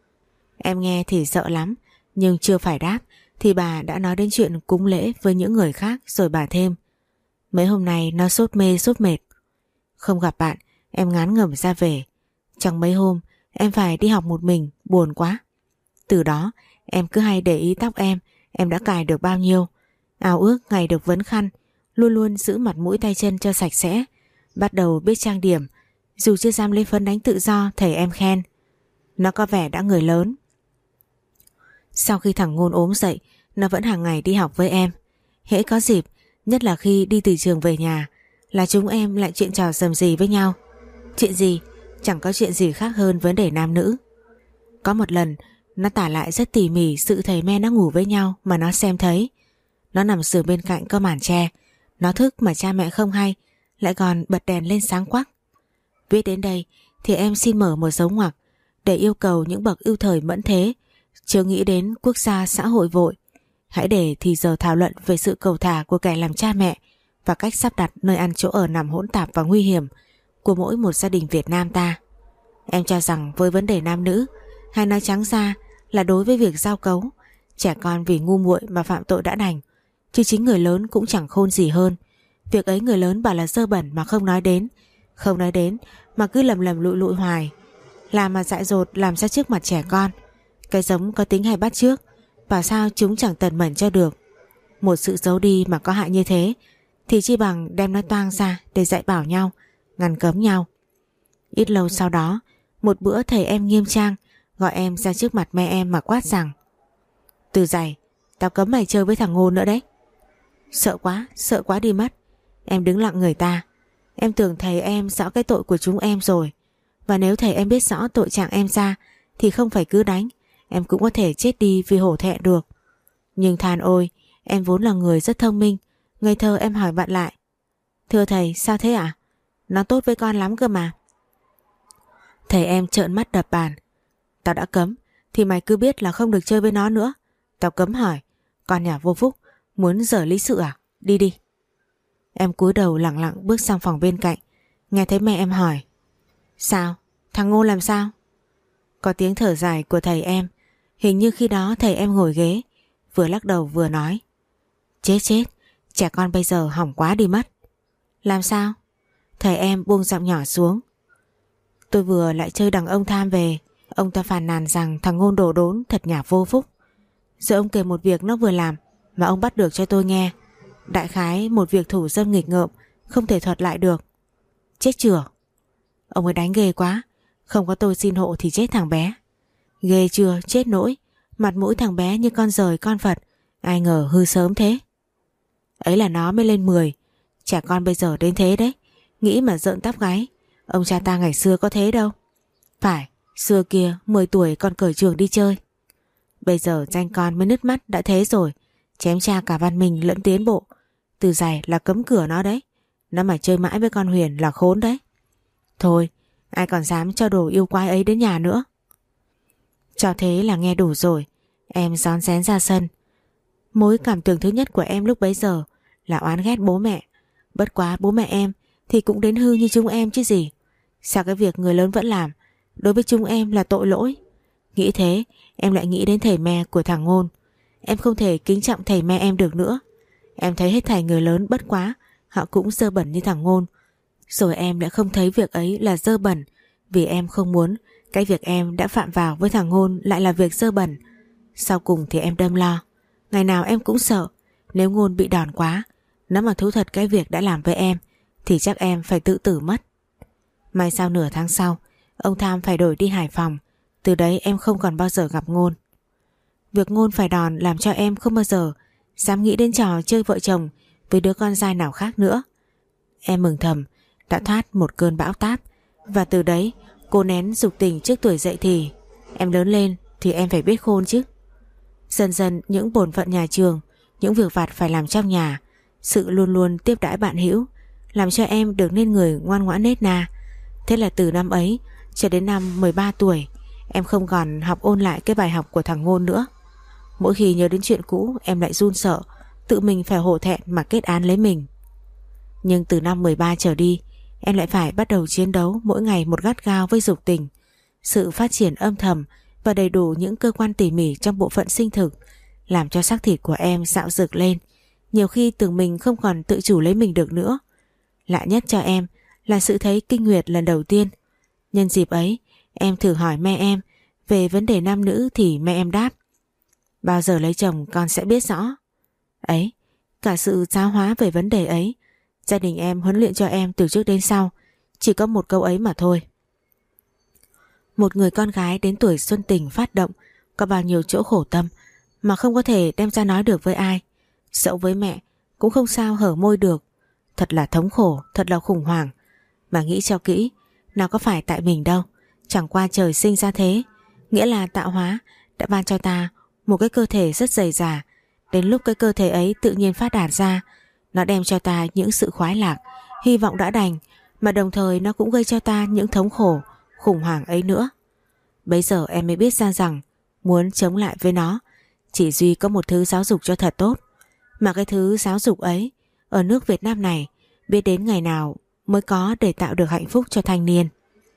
Em nghe thì sợ lắm, nhưng chưa phải đáp thì bà đã nói đến chuyện cúng lễ với những người khác. Rồi bà thêm, mấy hôm nay nó sốt mê sốt mệt, không gặp bạn, em ngán ngẩm ra về. Trong mấy hôm em phải đi học một mình, buồn quá. Từ đó em cứ hay để ý tóc em Em đã cài được bao nhiêu. Ao ước ngày được vấn khăn, luôn luôn giữ mặt mũi tay chân cho sạch sẽ. Bắt đầu biết trang điểm, dù chưa dám lấy phấn đánh tự do, thầy em khen. Nó có vẻ đã người lớn. Sau khi thằng Ngôn ốm dậy, nó vẫn hàng ngày đi học với em. Hễ có dịp, nhất là khi đi từ trường về nhà, là chúng em lại chuyện trò rầm rì với nhau. Chuyện gì? Chẳng có chuyện gì khác hơn vấn đề nam nữ. Có một lần, nó tả lại rất tỉ mỉ sự thầy me nó ngủ với nhau mà nó xem thấy. Nó nằm giường bên cạnh có màn tre, nó thức mà cha mẹ không hay, lại còn bật đèn lên sáng quắc. Viết đến đây thì em xin mở một dấu ngoặc để yêu cầu những bậc ưu thời mẫn thế chưa nghĩ đến quốc gia xã hội vội. Hãy để thì giờ thảo luận về sự cầu thả của kẻ làm cha mẹ và cách sắp đặt nơi ăn chỗ ở nằm hỗn tạp và nguy hiểm của mỗi một gia đình Việt Nam ta. Em cho rằng với vấn đề nam nữ, hay nói trắng ra là đối với việc giao cấu, trẻ con vì ngu muội mà phạm tội đã đành, chứ chính người lớn cũng chẳng khôn gì hơn. Việc ấy người lớn bảo là dơ bẩn mà không nói đến, không nói đến mà cứ lầm lầm lụi lụi hoài, làm mà dại dột làm ra trước mặt trẻ con. Cái giống có tính hay bắt chước, bảo sao chúng chẳng tần mẩn cho được. Một sự giấu đi mà có hại như thế thì chi bằng đem nó toang ra để dạy bảo nhau, ngăn cấm nhau. Ít lâu sau đó, một bữa thầy em nghiêm trang gọi em ra trước mặt mẹ em mà quát rằng: Từ Giày, tao cấm mày chơi với thằng Ngôn nữa đấy. Sợ quá, sợ quá đi mất. Em đứng lặng người ta. Em tưởng thầy em rõ cái tội của chúng em rồi, và nếu thầy em biết rõ tội trạng em ra thì không phải cứ đánh, em cũng có thể chết đi vì hổ thẹn được. Nhưng than ôi, em vốn là người rất thông minh, ngây thơ. Em hỏi vặn lại: Thưa thầy, sao thế ạ? Nó tốt với con lắm cơ mà. Thầy em trợn mắt đập bàn: Tao đã cấm thì mày cứ biết là không được chơi với nó nữa. Tao cấm hỏi, con nhà vô phúc, muốn dở lý sự à? Đi đi. Em cúi đầu lặng lặng bước sang phòng bên cạnh, nghe thấy mẹ em hỏi: Sao? Thằng Ngô làm sao? Có tiếng thở dài của thầy em. Hình như khi đó thầy em ngồi ghế, vừa lắc đầu vừa nói: Chết chết, trẻ con bây giờ hỏng quá đi mất. Làm sao? Thầy em buông giọng nhỏ xuống: Tôi vừa lại chơi đằng ông Tham về. Ông ta phàn nàn rằng thằng Ngôn đồ đốn, thật nhà vô phúc. Rồi ông kể một việc nó vừa làm mà ông bắt được cho tôi nghe. Đại khái một việc thủ dâm nghịch ngợm, không thể thuật lại được. Chết chửa. Ông ấy đánh ghê quá, không có tôi xin hộ thì chết thằng bé. Ghê chưa, chết nỗi. Mặt mũi thằng bé như con giời con Phật, ai ngờ hư sớm thế. Ấy là nó mới lên mười, trẻ con bây giờ đến thế đấy. Nghĩ mà rợn tóc gáy. Ông cha ta ngày xưa có thế đâu. Phải, xưa kia mười tuổi còn cởi trường đi chơi. Bây giờ danh con mới nứt mắt đã thế rồi, chém cha cả văn minh lẫn tiến bộ. Từ Giày là cấm cửa nó đấy. Nó mà chơi mãi với con Huyền là khốn đấy. Thôi, ai còn dám cho đồ yêu quái ấy đến nhà nữa. Cho thế là nghe đủ rồi. Em rón rén ra sân. Mối cảm tưởng thứ nhất của em lúc bấy giờ là oán ghét bố mẹ. Bất quá bố mẹ em thì cũng đến hư như chúng em chứ gì. Sao cái việc người lớn vẫn làm đối với chúng em là tội lỗi? Nghĩ thế em lại nghĩ đến thầy me của thằng Ngôn. Em không thể kính trọng thầy me em được nữa. Em thấy hết thảy người lớn bất quá họ cũng dơ bẩn như thằng Ngôn. Rồi em đã không thấy việc ấy là dơ bẩn, vì em không muốn cái việc em đã phạm vào với thằng Ngôn lại là việc dơ bẩn. Sau cùng thì em đâm lo. Ngày nào em cũng sợ nếu Ngôn bị đòn quá, nó mà thú thật cái việc đã làm với em thì chắc em phải tự tử mất. May sao nửa tháng sau ông Tham phải đổi đi Hải Phòng. Từ đấy em không còn bao giờ gặp Ngôn. Việc Ngôn phải đòn làm cho em không bao giờ dám nghĩ đến trò chơi vợ chồng với đứa con trai nào khác nữa. Em mừng thầm đã thoát một cơn bão táp. Và từ đấy cô nén dục tình trước tuổi dậy thì. Em lớn lên thì em phải biết khôn chứ. Dần dần những bổn phận nhà trường, những việc vặt phải làm trong nhà, sự luôn luôn tiếp đãi bạn hữu làm cho em được nên người ngoan ngoãn nết na. Thế là từ năm ấy cho đến năm mười ba tuổi, em không còn học ôn lại cái bài học của thằng Ngôn nữa. Mỗi khi nhớ đến chuyện cũ em lại run sợ, tự mình phải hổ thẹn mà kết án lấy mình. Nhưng từ năm mười ba trở đi, em lại phải bắt đầu chiến đấu mỗi ngày một gắt gao với dục tình. Sự phát triển âm thầm và đầy đủ những cơ quan tỉ mỉ trong bộ phận sinh thực làm cho xác thịt của em dạo rực lên. Nhiều khi tưởng mình không còn tự chủ lấy mình được nữa. Lạ nhất cho em là sự thấy kinh nguyệt lần đầu tiên. Nhân dịp ấy em thử hỏi mẹ em về vấn đề nam nữ thì mẹ em đáp: bao giờ lấy chồng con sẽ biết rõ. Ấy, cả sự giáo hóa về vấn đề ấy gia đình em huấn luyện cho em từ trước đến sau chỉ có một câu ấy mà thôi. Một người con gái đến tuổi xuân tình phát động có bao nhiêu chỗ khổ tâm mà không có thể đem ra nói được với ai. Dẫu với mẹ cũng không sao hở môi được. Thật là thống khổ, thật là khủng hoảng. Mà nghĩ cho kỹ, nào có phải tại mình đâu. Chẳng qua trời sinh ra thế, nghĩa là tạo hóa đã ban cho ta một cái cơ thể rất dày dả. Đến lúc cái cơ thể ấy tự nhiên phát đạt ra, nó đem cho ta những sự khoái lạc, hy vọng đã đành, mà đồng thời nó cũng gây cho ta những thống khổ, khủng hoảng ấy nữa. Bấy giờ em mới biết ra rằng muốn chống lại với nó chỉ duy có một thứ giáo dục cho thật tốt. Mà cái thứ giáo dục ấy ở nước Việt Nam này biết đến ngày nào mới có để tạo được hạnh phúc cho thanh niên.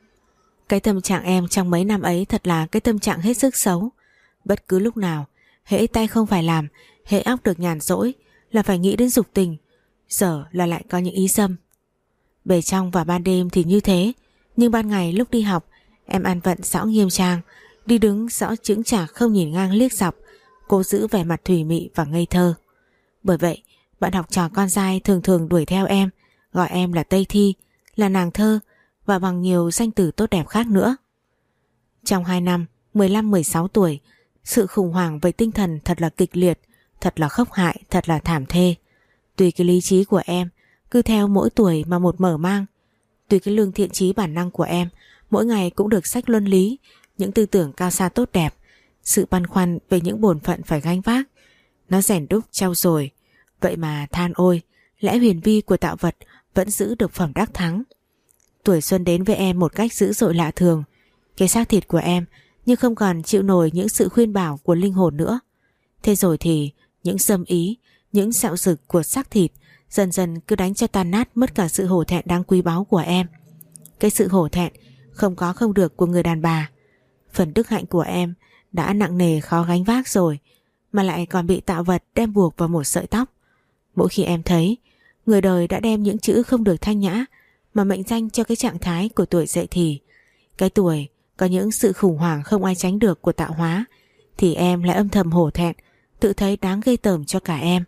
Cái tâm trạng em trong mấy năm ấy thật là cái tâm trạng hết sức xấu. Bất cứ lúc nào hễ tay không phải làm, hễ óc được nhàn rỗi là phải nghĩ đến dục tình. Giờ là lại có những ý dâm. Bề trong và ban đêm thì như thế, nhưng ban ngày lúc đi học em ăn vận rõ nghiêm trang, đi đứng rõ chững chạc, không nhìn ngang liếc dọc, cố giữ vẻ mặt thủy mị và ngây thơ. Bởi vậy bạn học trò con trai thường thường đuổi theo em, gọi em là Tây Thi, là nàng thơ và bằng nhiều danh từ tốt đẹp khác nữa. Trong hai năm mười lăm mười sáu tuổi, sự khủng hoảng về tinh thần thật là kịch liệt, thật là khốc hại, thật là thảm thê. Tùy cái lý trí của em cứ theo mỗi tuổi mà một mở mang, tùy cái lương thiện trí bản năng của em mỗi ngày cũng được sách luân lý, những tư tưởng cao xa tốt đẹp, sự băn khoăn về những bổn phận phải gánh vác, nó rèn đúc trau dồi. Vậy mà than ôi, lẽ huyền vi của tạo vật vẫn giữ được phẩm đắc thắng. Tuổi xuân đến với em một cách dữ dội lạ thường. Cái xác thịt của em nhưng không còn chịu nổi những sự khuyên bảo của linh hồn nữa. Thế rồi thì những xâm ý, những dạo dực của xác thịt dần dần cứ đánh cho tan nát mất cả sự hổ thẹn đáng quý báu của em. Cái sự hổ thẹn không có không được của người đàn bà. Phần đức hạnh của em đã nặng nề khó gánh vác rồi, mà lại còn bị tạo vật đem buộc vào một sợi tóc. Mỗi khi em thấy người đời đã đem những chữ không được thanh nhã mà mệnh danh cho cái trạng thái của tuổi dậy thì, cái tuổi có những sự khủng hoảng không ai tránh được của tạo hóa, thì em lại âm thầm hổ thẹn, tự thấy đáng ghê tởm cho cả em.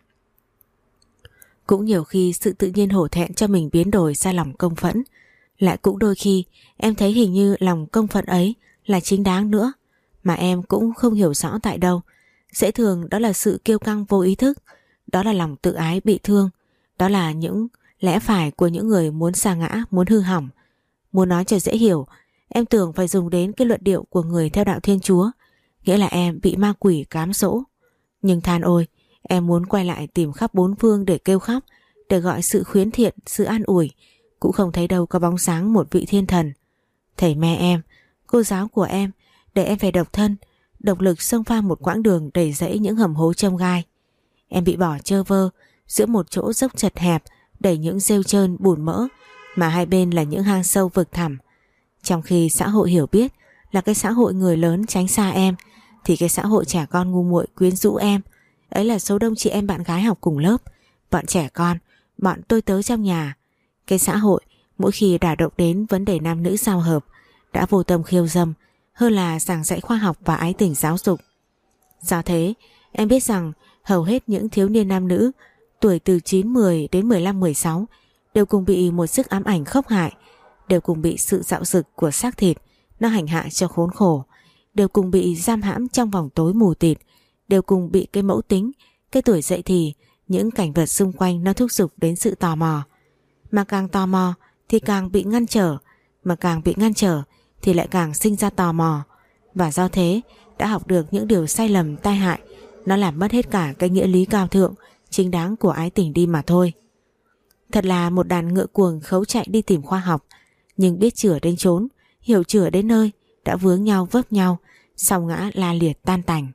Cũng nhiều khi sự tự nhiên hổ thẹn cho mình biến đổi ra lòng công phẫn. Lại cũng đôi khi em thấy hình như lòng công phẫn ấy là chính đáng nữa, mà em cũng không hiểu rõ tại đâu. Dễ thường đó là sự kiêu căng vô ý thức, đó là lòng tự ái bị thương, đó là những lẽ phải của những người muốn sa ngã, muốn hư hỏng. Muốn nói cho dễ hiểu, em tưởng phải dùng đến cái luận điệu của người theo đạo Thiên Chúa, nghĩa là em bị ma quỷ cám dỗ. Nhưng than ôi, em muốn quay lại tìm khắp bốn phương để kêu khóc, để gọi sự khuyến thiện, sự an ủi, cũng không thấy đâu có bóng dáng một vị thiên thần. Thầy me em, cô giáo của em, để em phải độc thân, độc lực xông pha một quãng đường đầy rẫy những hầm hố chông gai. Em bị bỏ trơ vơ giữa một chỗ dốc chật hẹp đầy những rêu trơn bùn mỡ, mà hai bên là những hang sâu vực thẳm. Trong khi xã hội hiểu biết là cái xã hội người lớn tránh xa em, thì cái xã hội trẻ con ngu muội quyến rũ em. Ấy là số đông chị em bạn gái học cùng lớp, bọn trẻ con, bọn tôi tớ trong nhà. Cái xã hội mỗi khi đả động đến vấn đề nam nữ giao hợp đã vô tâm khiêu dâm hơn là giảng dạy khoa học và ái tình giáo dục. Do thế, em biết rằng hầu hết những thiếu niên nam nữ tuổi từ chín mười đến mười lăm mười sáu đều cùng bị một sức ám ảnh khốc hại, đều cùng bị sự dạo dực của xác thịt nó hành hạ cho khốn khổ, đều cùng bị giam hãm trong vòng tối mù tịt, đều cùng bị cái mẫu tính, cái tuổi dậy thì, những cảnh vật xung quanh nó thúc giục đến sự tò mò. Mà càng tò mò thì càng bị ngăn trở, mà càng bị ngăn trở thì lại càng sinh ra tò mò. Và do thế đã học được những điều sai lầm tai hại, nó làm mất hết cả cái nghĩa lý cao thượng chính đáng của ái tình đi mà thôi. Thật là một đàn ngựa cuồng khấu chạy đi tìm khoa học, nhưng biết chửa đến chốn, hiểu chửa đến nơi, đã vướng nhau vấp nhau, sau ngã la liệt tan tành.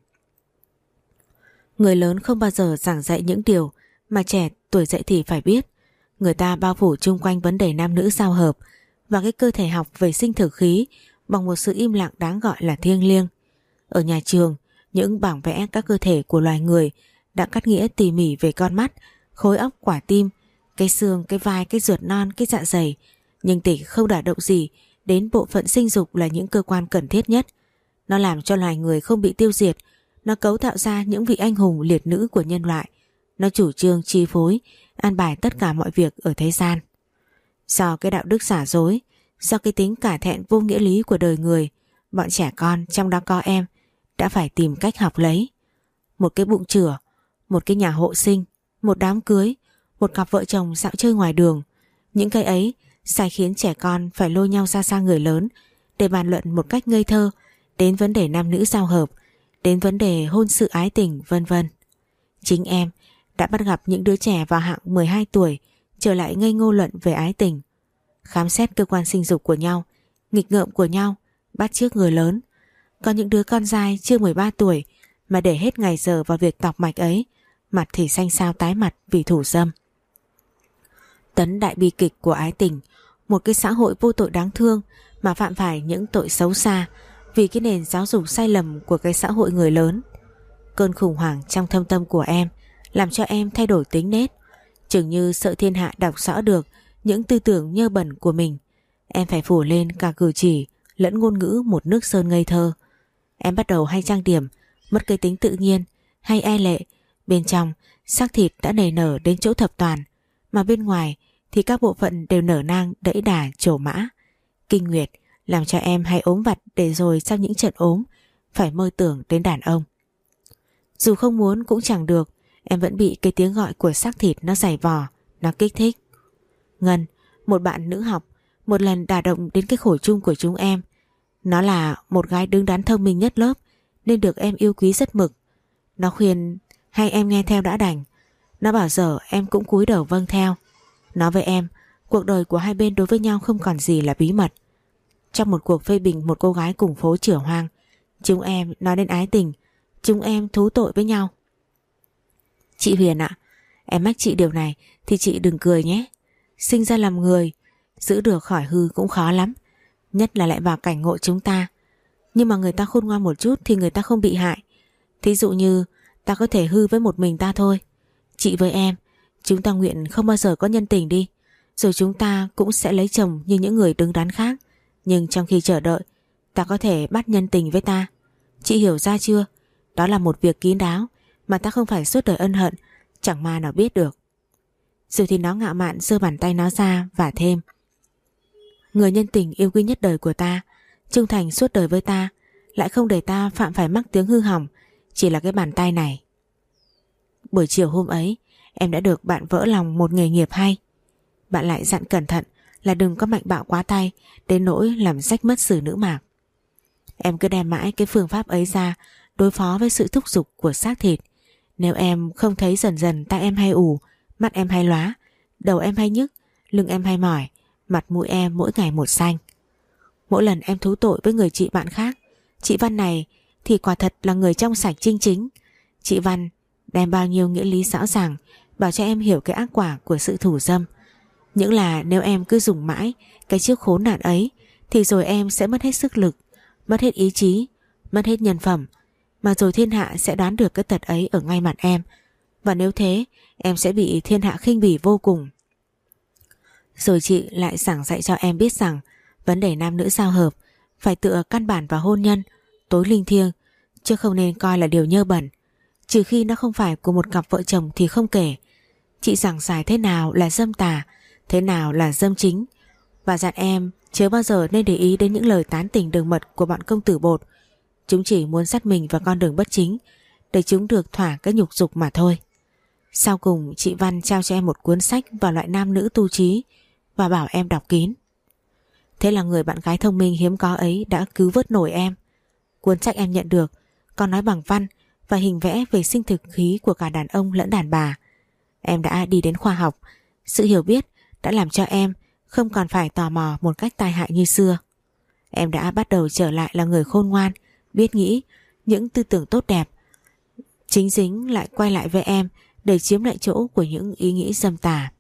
Người lớn không bao giờ giảng dạy những điều mà trẻ tuổi dậy thì phải biết. Người ta bao phủ chung quanh vấn đề nam nữ giao hợp và cái cơ thể học về sinh thực khí bằng một sự im lặng đáng gọi là thiêng liêng. Ở nhà trường, những bảng vẽ các cơ thể của loài người đã cắt nghĩa tỉ mỉ về con mắt, khối óc, quả tim, cái xương, cái vai, cái ruột non, cái dạ dày, nhưng tỉ không đả động gì đến bộ phận sinh dục là những cơ quan cần thiết nhất. Nó làm cho loài người không bị tiêu diệt, nó cấu tạo ra những vị anh hùng liệt nữ của nhân loại. Nó chủ trương chi phối, an bài tất cả mọi việc ở thế gian. Do cái đạo đức giả dối, do cái tính cả thẹn vô nghĩa lý của đời người, bọn trẻ con, trong đó có em, đã phải tìm cách học lấy. Một cái bụng chửa, một cái nhà hộ sinh, một đám cưới, một cặp vợ chồng dạo chơi ngoài đường. Những cái ấy sai khiến trẻ con phải lôi nhau ra xa người lớn để bàn luận một cách ngây thơ đến vấn đề nam nữ giao hợp, đến vấn đề hôn sự ái tình, vân vân. Chính em đã bắt gặp những đứa trẻ vào hạng mười hai tuổi trở lại ngây ngô luận về ái tình, khám xét cơ quan sinh dục của nhau, nghịch ngợm của nhau, bắt chước người lớn. Có những đứa con dai chưa mười ba tuổi mà để hết ngày giờ vào việc tọc mạch ấy, mặt thì xanh xao tái mặt vì thủ dâm. Tấn đại bi kịch của ái tình, một cái xã hội vô tội đáng thương mà phạm phải những tội xấu xa vì cái nền giáo dục sai lầm của cái xã hội người lớn. Cơn khủng hoảng trong thâm tâm của em làm cho em thay đổi tính nết, chừng như sợ thiên hạ đọc rõ được những tư tưởng nhơ bẩn của mình. Em phải phủ lên cả cử chỉ lẫn ngôn ngữ một nước sơn ngây thơ. Em bắt đầu hay trang điểm, mất cái tính tự nhiên, hay e lệ. Bên trong xác thịt đã nảy nở đến chỗ thập toàn, mà bên ngoài thì các bộ phận đều nở nang đẫy đà trổ mã. Kinh nguyệt làm cho em hay ốm vặt, để rồi sau những trận ốm phải mơ tưởng đến đàn ông. Dù không muốn cũng chẳng được, em vẫn bị cái tiếng gọi của xác thịt nó giày vò, nó kích thích. Ngân, một bạn nữ học, một lần đả động đến cái khổ chung của chúng em. Nó là một gái đứng đắn thông minh nhất lớp nên được em yêu quý rất mực. Nó khuyên hay em nghe theo đã đành. Nó bảo giờ em cũng cúi đầu vâng theo. Nó với em, cuộc đời của hai bên đối với nhau không còn gì là bí mật. Trong một cuộc phê bình một cô gái cùng phố chửa hoang, chúng em nói đến ái tình, chúng em thú tội với nhau. Chị Huyền ạ, em mách chị điều này thì chị đừng cười nhé. Sinh ra làm người, giữ được khỏi hư cũng khó lắm, nhất là lại vào cảnh ngộ chúng ta. Nhưng mà người ta khôn ngoan một chút thì người ta không bị hại. Thí dụ như ta có thể hư với một mình ta thôi. Chị với em, chúng ta nguyện không bao giờ có nhân tình đi, rồi chúng ta cũng sẽ lấy chồng như những người đứng đắn khác. Nhưng trong khi chờ đợi, ta có thể bắt nhân tình với ta. Chị hiểu ra chưa? Đó là một việc kín đáo mà ta không phải suốt đời ân hận, chẳng ma nào biết được. Rồi thì nó ngạo mạn giơ bàn tay nó ra và thêm: người nhân tình yêu quý nhất đời của ta, trung thành suốt đời với ta, lại không để ta phạm phải mắc tiếng hư hỏng, chỉ là cái bàn tay này. Buổi chiều hôm ấy, em đã được bạn vỡ lòng một nghề nghiệp hay. Bạn lại dặn cẩn thận là đừng có mạnh bạo quá tay đến nỗi làm rách mất xử nữ mạc. Em cứ đem mãi cái phương pháp ấy ra đối phó với sự thúc giục của xác thịt. Nếu em không thấy dần dần tai em hay ù, mắt em hay lóa, Đầu em hay nhức, lưng em hay mỏi, mặt mũi em mỗi ngày một xanh. Mỗi lần em thú tội với người chị bạn khác, chị Văn này thì quả thật là người trong sạch chinh chính. Chị Văn đem bao nhiêu nghĩa lý rõ ràng bảo cho em hiểu cái ác quả của sự thủ dâm. Những là nếu em cứ dùng mãi cái chiếc khốn nạn ấy thì rồi em sẽ mất hết sức lực, mất hết ý chí, mất hết nhân phẩm, mà rồi thiên hạ sẽ đoán được cái tật ấy ở ngay mặt em. Và nếu thế, em sẽ bị thiên hạ khinh bỉ vô cùng. Rồi chị lại giảng dạy cho em biết rằng vấn đề nam nữ giao hợp phải tựa căn bản vào hôn nhân, tối linh thiêng, chứ không nên coi là điều nhơ bẩn. Trừ khi nó không phải của một cặp vợ chồng thì không kể. Chị giảng giải thế nào là dâm tà, thế nào là dâm chính, và dặn em chớ bao giờ nên để ý đến những lời tán tỉnh đường mật của bọn công tử bột. Chúng chỉ muốn dắt mình vào con đường bất chính để chúng được thỏa cái nhục dục mà thôi. Sau cùng chị Văn trao cho em một cuốn sách vào loại nam nữ tu trí và bảo em đọc kín. Thế là người bạn gái thông minh hiếm có ấy đã cứu vớt nổi em. Cuốn sách em nhận được còn nói bằng văn và hình vẽ về sinh thực khí của cả đàn ông lẫn đàn bà. Em đã đi đến khoa học. Sự hiểu biết đã làm cho em không còn phải tò mò một cách tai hại như xưa. Em đã bắt đầu trở lại là người khôn ngoan, biết nghĩ, những tư tưởng tốt đẹp. Chính dính lại quay lại với em để chiếm lại chỗ của những ý nghĩ dâm tà.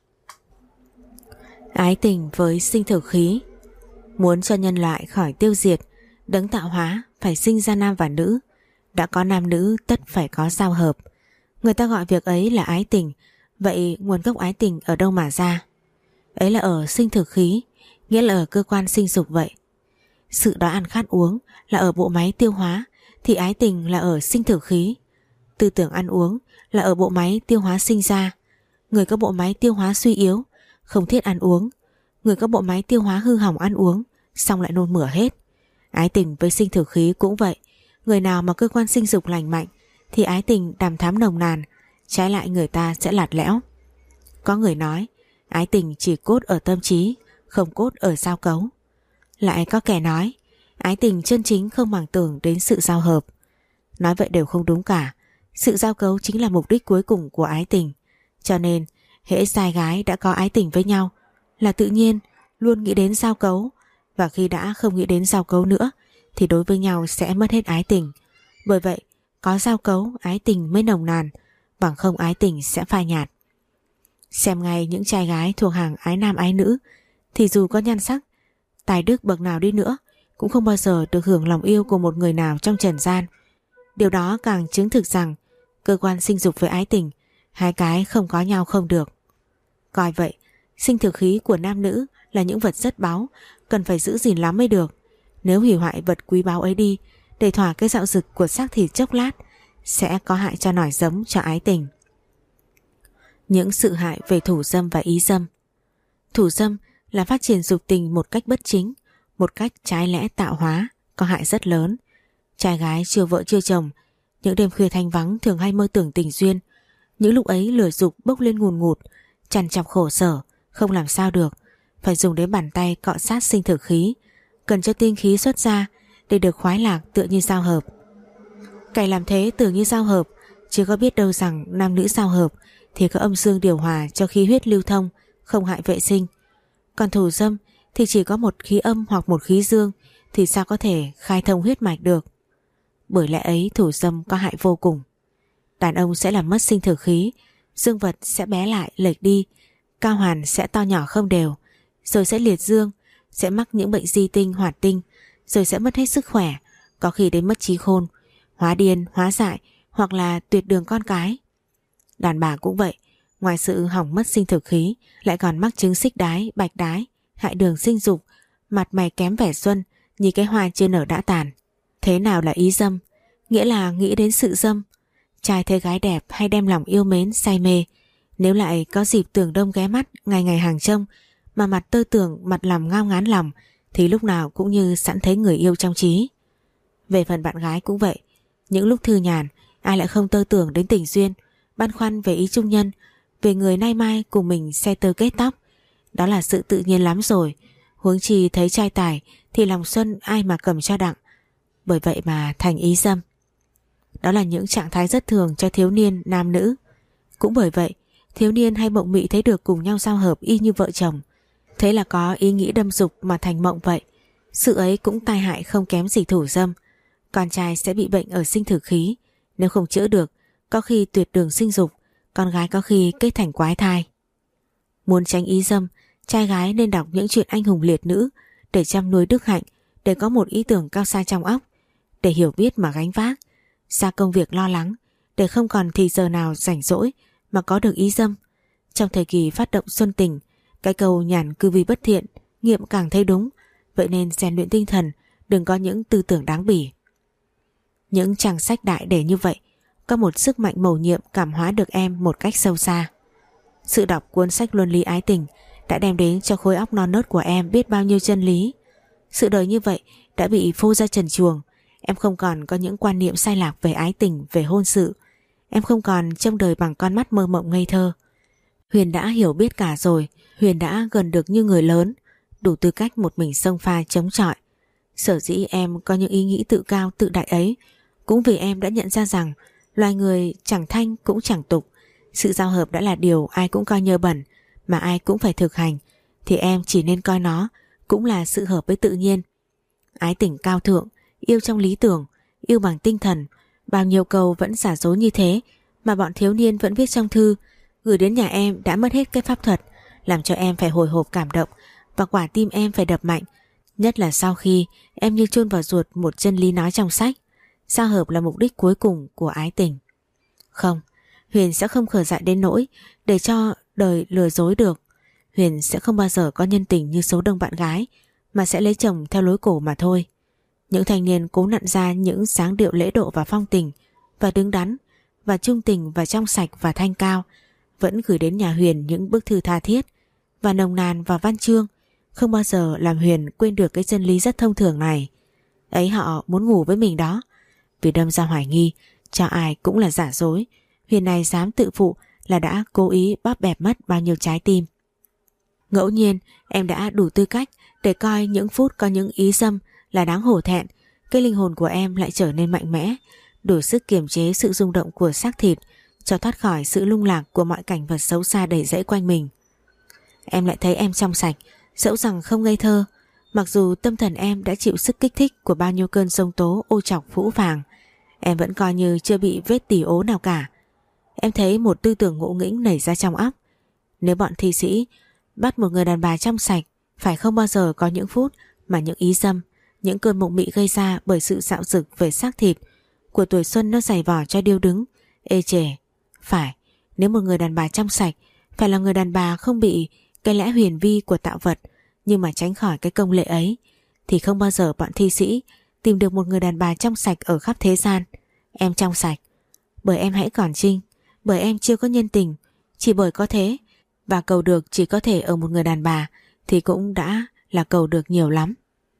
Ái tình với sinh thực khí. Muốn cho nhân loại khỏi tiêu diệt, đấng tạo hóa phải sinh ra nam và nữ. Đã có nam nữ tất phải có giao hợp. Người ta gọi việc ấy là ái tình. Vậy nguồn gốc ái tình ở đâu mà ra? Ấy là ở sinh thực khí, nghĩa là ở cơ quan sinh dục vậy. Sự đói ăn khát uống là ở bộ máy tiêu hóa, thì ái tình là ở sinh thực khí. Tư tưởng ăn uống là ở bộ máy tiêu hóa sinh ra. Người có bộ máy tiêu hóa suy yếu không thiết ăn uống. Người có bộ máy tiêu hóa hư hỏng ăn uống xong lại nôn mửa hết. Ái tình với sinh thực khí cũng vậy. Người nào mà cơ quan sinh dục lành mạnh thì ái tình đằm thắm nồng nàn, trái lại người ta sẽ lạt lẽo. Có người nói ái tình chỉ cốt ở tâm trí, không cốt ở giao cấu. Lại có kẻ nói ái tình chân chính không màng tưởng đến sự giao hợp. Nói vậy đều không đúng cả. Sự giao cấu chính là mục đích cuối cùng của ái tình. Cho nên hễ trai gái đã có ái tình với nhau là tự nhiên luôn nghĩ đến giao cấu, và khi đã không nghĩ đến giao cấu nữa thì đối với nhau sẽ mất hết ái tình. Bởi vậy có giao cấu ái tình mới nồng nàn, bằng không ái tình sẽ phai nhạt. Xem ngay những trai gái thuộc hàng ái nam ái nữ thì dù có nhan sắc, tài đức bậc nào đi nữa cũng không bao giờ được hưởng lòng yêu của một người nào trong trần gian. Điều đó càng chứng thực rằng cơ quan sinh dục với ái tình, hai cái không có nhau không được. Coi vậy, sinh thực khí của nam nữ là những vật rất báu, cần phải giữ gìn lắm mới được. Nếu hủy hoại vật quý báu ấy đi để thỏa cái dạo dực của xác thịt chốc lát, sẽ có hại cho nòi giống cho ái tình. Những sự hại về thủ dâm và ý dâm. Thủ dâm là phát triển dục tình một cách bất chính, một cách trái lẽ tạo hóa, có hại rất lớn. Trai gái chưa vợ chưa chồng, những đêm khuya thanh vắng thường hay mơ tưởng tình duyên. Những lúc ấy lửa dục bốc lên ngùn ngụt, trằn trọc khổ sở, không làm sao được, phải dùng đến bàn tay cọ sát sinh thực khí, cần cho tinh khí xuất ra để được khoái lạc tựa như giao hợp. Kẻ làm thế tưởng như giao hợp, chứ có biết đâu rằng nam nữ giao hợp thì có âm dương điều hòa cho khí huyết lưu thông, không hại vệ sinh. Còn thủ dâm thì chỉ có một khí âm hoặc một khí dương, thì sao có thể khai thông huyết mạch được. Bởi lẽ ấy thủ dâm có hại vô cùng. Đàn ông sẽ làm mất sinh thực khí, dương vật sẽ bé lại lệch đi, cao hoàn sẽ to nhỏ không đều, rồi sẽ liệt dương, sẽ mắc những bệnh di tinh hoạt tinh, rồi sẽ mất hết sức khỏe, có khi đến mất trí khôn, hóa điên, hóa dại hoặc là tuyệt đường con cái. Đàn bà cũng vậy, ngoài sự hỏng mất sinh thực khí lại còn mắc chứng xích đái, bạch đái, hại đường sinh dục, mặt mày kém vẻ xuân như cái hoa chưa nở đã tàn. Thế nào là ý dâm? Nghĩa là nghĩ đến sự dâm. Trai thấy gái đẹp hay đem lòng yêu mến say mê, nếu lại có dịp tưởng đông ghé mắt ngày ngày hàng trông, mà mặt tơ tưởng, mặt làm ngao ngán lòng, thì lúc nào cũng như sẵn thấy người yêu trong trí. Về phần bạn gái cũng vậy, những lúc thư nhàn ai lại không tơ tưởng đến tình duyên, băn khoăn về ý trung nhân, về người nay mai cùng mình xe tơ kết tóc. Đó là sự tự nhiên lắm rồi, huống chi thấy trai tài thì lòng xuân ai mà cầm cho đặng. Bởi vậy mà thành ý dâm. Đó là những trạng thái rất thường cho thiếu niên nam nữ. Cũng bởi vậy thiếu niên hay mộng mị thấy được cùng nhau giao hợp y như vợ chồng. Thế là có ý nghĩ đâm dục mà thành mộng vậy. Sự ấy cũng tai hại không kém gì thủ dâm. Con trai sẽ bị bệnh ở sinh tử khí, nếu không chữa được, có khi tuyệt đường sinh dục, con gái có khi kết thành quái thai. Muốn tránh ý dâm, trai gái nên đọc những chuyện anh hùng liệt nữ để chăm nuôi đức hạnh, để có một ý tưởng cao xa trong óc, để hiểu biết mà gánh vác, xa công việc lo lắng, để không còn thì giờ nào rảnh rỗi mà có được ý dâm. Trong thời kỳ phát động xuân tình, cái câu nhàn cư vi bất thiện nghiệm càng thấy đúng. Vậy nên rèn luyện tinh thần, đừng có những tư tưởng đáng bỉ. Những trang sách đại để như vậy có một sức mạnh mầu nhiệm cảm hóa được em một cách sâu xa. Sự đọc cuốn sách luân lý ái tình đã đem đến cho khối óc non nớt của em biết bao nhiêu chân lý. Sự đời như vậy đã bị phô ra trần truồng. Em không còn có những quan niệm sai lạc về ái tình, về hôn sự. Em không còn trông đời bằng con mắt mơ mộng ngây thơ. Huyền đã hiểu biết cả rồi. Huyền đã gần được như người lớn, đủ tư cách một mình xông pha chống chọi. Sở dĩ em có những ý nghĩ tự cao tự đại ấy cũng vì em đã nhận ra rằng loài người chẳng thanh cũng chẳng tục. Sự giao hợp đã là điều ai cũng coi nhơ bẩn, mà ai cũng phải thực hành, thì em chỉ nên coi nó cũng là sự hợp với tự nhiên. Ái tình cao thượng, yêu trong lý tưởng, yêu bằng tinh thần. Bao nhiêu câu vẫn giả dối như thế mà bọn thiếu niên vẫn viết trong thư gửi đến nhà em đã mất hết cái pháp thuật, làm cho em phải hồi hộp cảm động và quả tim em phải đập mạnh. Nhất là sau khi em như chôn vào ruột một chân lý nói trong sách, giao hợp là mục đích cuối cùng của ái tình. Không, Huyền sẽ không khờ dại đến nỗi để cho đời lừa dối được. Huyền sẽ không bao giờ có nhân tình như số đông bạn gái, mà sẽ lấy chồng theo lối cổ mà thôi. Những thanh niên cố nặn ra những dáng điệu lễ độ và phong tình, và đứng đắn, và trung tình, và trong sạch, và thanh cao, vẫn gửi đến nhà Huyền những bức thư tha thiết và nồng nàn và văn chương, không bao giờ làm Huyền quên được cái chân lý rất thông thường này. Ấy họ muốn ngủ với mình đó. Vì đâm ra hoài nghi, cho ai cũng là giả dối, Huyền này dám tự phụ là đã cố ý bóp bẹp mất bao nhiêu trái tim. Ngẫu nhiên em đã đủ tư cách để coi những phút có những ý dâm là đáng hổ thẹn. Cái linh hồn của em lại trở nên mạnh mẽ, đủ sức kiềm chế sự rung động của xác thịt, cho thoát khỏi sự lung lạc của mọi cảnh vật xấu xa đầy rẫy quanh mình. Em lại thấy em trong sạch, dẫu rằng không ngây thơ, mặc dù tâm thần em đã chịu sức kích thích của bao nhiêu cơn sông tố ô trọc phũ phàng, em vẫn coi như chưa bị vết tỉ ố nào cả. Em thấy một tư tưởng ngộ nghĩnh nảy ra trong óc. Nếu bọn thi sĩ bắt một người đàn bà trong sạch, phải không bao giờ có những phút mà những ý dâm, những cơn mộng mị gây ra bởi sự dạo dực về xác thịt của tuổi xuân nó giày vò cho điêu đứng, ê chề. Phải, nếu một người đàn bà trong sạch phải là người đàn bà không bị cái lẽ huyền vi của tạo vật, nhưng mà tránh khỏi cái công lệ ấy, thì không bao giờ bọn thi sĩ tìm được một người đàn bà trong sạch ở khắp thế gian. Em trong sạch bởi em hãy còn trinh, bởi em chưa có nhân tình. Chỉ bởi có thế, và cầu được chỉ có thể ở một người đàn bà, thì cũng đã là cầu được nhiều lắm.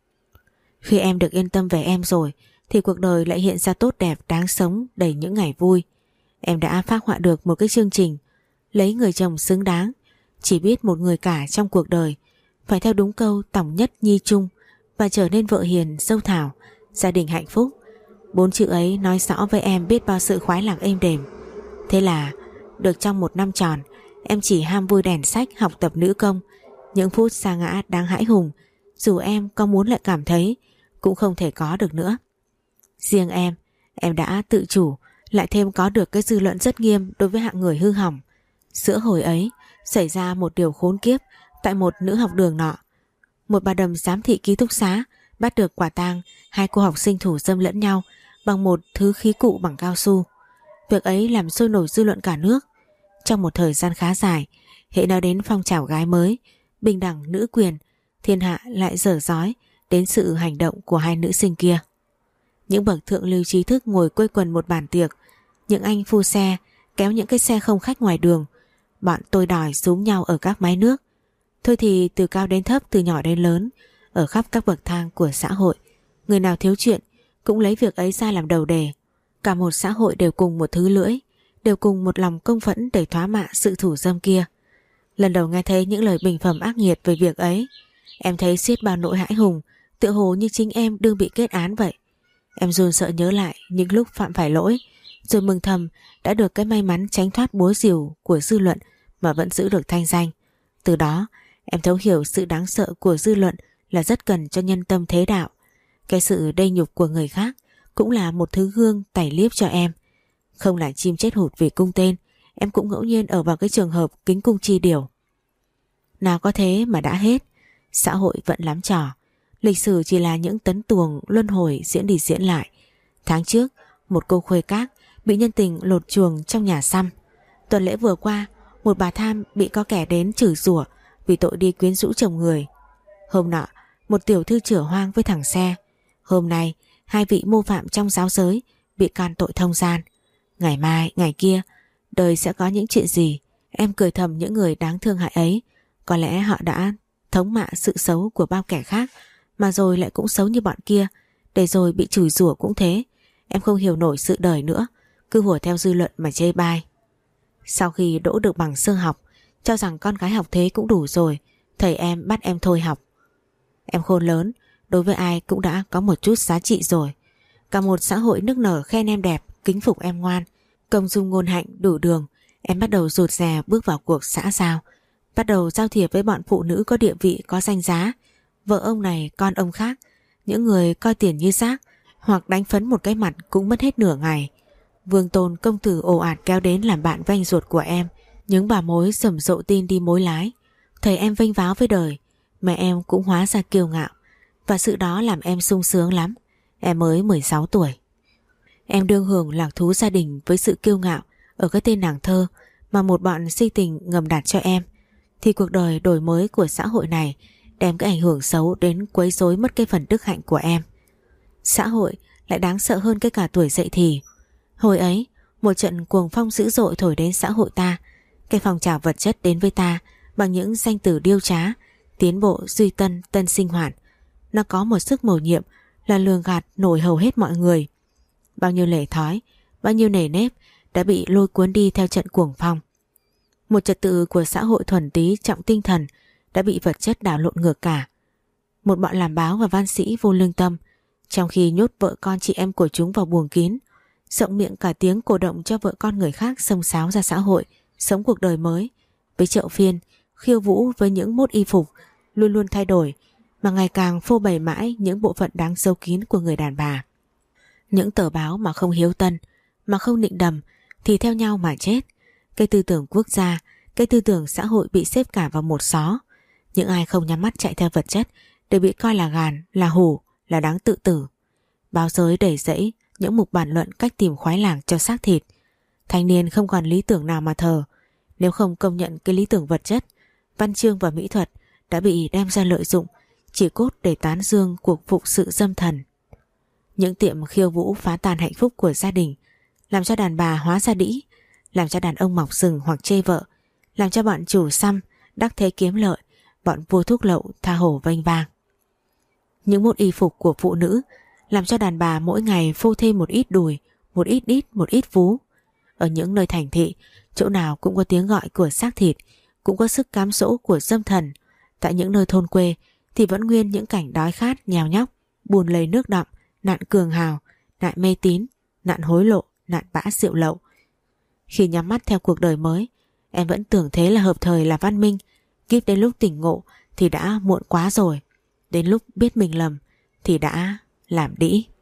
Khi em được yên tâm về em rồi, thì cuộc đời lại hiện ra tốt đẹp, đáng sống, đầy những ngày vui. Em đã phác họa được một cái chương trình lấy người chồng xứng đáng, chỉ biết một người cả trong cuộc đời, phải theo đúng câu tòng nhất nhi trung, và trở nên vợ hiền, dâu thảo, gia đình hạnh phúc. Bốn chữ ấy nói rõ với em biết bao sự khoái lạc êm đềm. Thế là được trong một năm tròn, em chỉ ham vui đèn sách, học tập nữ công. Những phút sa ngã đáng hãi hùng, dù em có muốn lại cảm thấy, cũng không thể có được nữa. Riêng em, em đã tự chủ, lại thêm có được cái dư luận rất nghiêm đối với hạng người hư hỏng. Giữa hồi ấy, xảy ra một điều khốn kiếp tại một nữ học đường nọ. Một bà đầm giám thị ký túc xá bắt được quả tang hai cô học sinh thủ dâm lẫn nhau bằng một thứ khí cụ bằng cao su. Việc ấy làm sôi nổi dư luận cả nước. Trong một thời gian khá dài, hễ nói đến phong trào gái mới, bình đẳng nữ quyền, thiên hạ lại dở dói đến sự hành động của hai nữ sinh kia. Những bậc thượng lưu trí thức ngồi quây quần một bàn tiệc, những anh phu xe kéo những cái xe không khách ngoài đường, bọn tôi đòi xúm nhau ở các mái nước. Thôi thì từ cao đến thấp, từ nhỏ đến lớn, ở khắp các bậc thang của xã hội, người nào thiếu chuyện cũng lấy việc ấy ra làm đầu đề. Cả một xã hội đều cùng một thứ lưỡi, đều cùng một lòng công phẫn để thóa mạ sự thủ dâm kia. Lần đầu nghe thấy những lời bình phẩm ác nghiệt về việc ấy, em thấy xiết bao nỗi hãi hùng, tựa hồ như chính em đương bị kết án vậy. Em run sợ nhớ lại những lúc phạm phải lỗi, rồi mừng thầm đã được cái may mắn tránh thoát búa rìu của dư luận mà vẫn giữ được thanh danh. Từ đó em thấu hiểu sự đáng sợ của dư luận là rất cần cho nhân tâm thế đạo. Cái sự đê nhục của người khác cũng là một thứ gương tẩy liếp cho em. Không là chim chết hụt vì cung tên, em cũng ngẫu nhiên ở vào cái trường hợp kính cung chi điều. Nào có thế mà đã hết. Xã hội vẫn lắm trò. Lịch sử chỉ là những tấn tuồng luân hồi diễn đi diễn lại. Tháng trước, một cô khuê các bị nhân tình lột chuồng trong nhà xăm. Tuần lễ vừa qua, một bà tham bị có kẻ đến chửi rủa vì tội đi quyến rũ chồng người. Hôm nọ, một tiểu thư chửa hoang với thằng xe. Hôm nay, hai vị mô phạm trong giáo giới bị can tội thông gian. Ngày mai, ngày kia, đời sẽ có những chuyện gì? Em cười thầm những người đáng thương hại ấy. Có lẽ họ đã thống mạ sự xấu của bao kẻ khác, mà rồi lại cũng xấu như bọn kia, để rồi bị chửi rủa cũng thế. Em không hiểu nổi sự đời nữa, cứ hùa theo dư luận mà chê bai. Sau khi đỗ được bằng sơ học, cho rằng con gái học thế cũng đủ rồi, thầy em bắt em thôi học. Em khôn lớn, đối với ai cũng đã có một chút giá trị rồi. Cả một xã hội nức nở khen em đẹp, kính phục em ngoan, công dung ngôn hạnh đủ đường. Em bắt đầu rụt rè bước vào cuộc xã giao, bắt đầu giao thiệp với bọn phụ nữ có địa vị, có danh giá. Vợ ông này, con ông khác, những người coi tiền như rác, hoặc đánh phấn một cái mặt cũng mất hết nửa ngày. Vương tôn công tử ồ ạt kéo đến làm bạn với anh ruột của em. Những bà mối rầm rộ tin đi mối lái. Thầy em vênh váo với đời, mẹ em cũng hóa ra kiêu ngạo, và sự đó làm em sung sướng lắm. Em mới mười sáu tuổi. Em đương hưởng lạc thú gia đình với sự kiêu ngạo ở cái tên nàng thơ mà một bọn si tình ngầm đặt cho em. Thì cuộc đời đổi mới của xã hội này đem cái ảnh hưởng xấu đến quấy rối mất cái phần đức hạnh của em. Xã hội lại đáng sợ hơn cái cả tuổi dậy thì. Hồi ấy, một trận cuồng phong dữ dội thổi đến xã hội ta. Cái phong trào vật chất đến với ta bằng những danh từ điêu trá, tiến bộ, duy tân, tân sinh hoạt. Nó có một sức mầu nhiệm là lường gạt nổi hầu hết mọi người. Bao nhiêu lề thói, bao nhiêu nề nếp đã bị lôi cuốn đi theo trận cuồng phong. Một trật tự của xã hội thuần túy trọng tinh thần đã bị vật chất đảo lộn ngược cả. Một bọn làm báo và văn sĩ vô lương tâm, trong khi nhốt vợ con chị em của chúng vào buồng kín, rộng miệng cả tiếng cổ động cho vợ con người khác xông xáo ra xã hội, sống cuộc đời mới, với chợ phiên, khiêu vũ với những mốt y phục luôn luôn thay đổi, mà ngày càng phô bày mãi những bộ phận đáng sâu kín của người đàn bà. Những tờ báo mà không hiếu tân, mà không nịnh đầm thì theo nhau mà chết. Cái tư tưởng quốc gia, cái tư tưởng xã hội bị xếp cả vào một xó. Những ai không nhắm mắt chạy theo vật chất đều bị coi là gàn, là hủ, là đáng tự tử. Báo giới đầy rẫy những mục bàn luận cách tìm khoái lạc cho xác thịt. Thanh niên không còn lý tưởng nào mà thờ. Nếu không công nhận cái lý tưởng vật chất, văn chương và mỹ thuật đã bị đem ra lợi dụng chỉ cốt để tán dương cuộc phụng sự dâm thần. Những tiệm khiêu vũ phá tan hạnh phúc của gia đình, làm cho đàn bà hóa ra đĩ, làm cho đàn ông mọc sừng hoặc chê vợ, làm cho bọn chủ xăm đắc thế kiếm lợi, bọn vua thuốc lậu tha hồ vênh vang. Những mốt y phục của phụ nữ làm cho đàn bà mỗi ngày phô thêm một ít đùi, một ít đít, một ít vú. Ở những nơi thành thị, chỗ nào cũng có tiếng gọi của xác thịt, cũng có sức cám dỗ của dâm thần. Tại những nơi thôn quê thì vẫn nguyên những cảnh đói khát, nhào nhóc, buồn lầy nước đọng, nạn cường hào, nạn mê tín, nạn hối lộ, nạn bã rượu lậu. Khi nhắm mắt theo cuộc đời mới, em vẫn tưởng thế là hợp thời, là văn minh. Kiếp đến lúc tỉnh ngộ thì đã muộn quá rồi. Đến lúc biết mình lầm thì đã làm đĩ.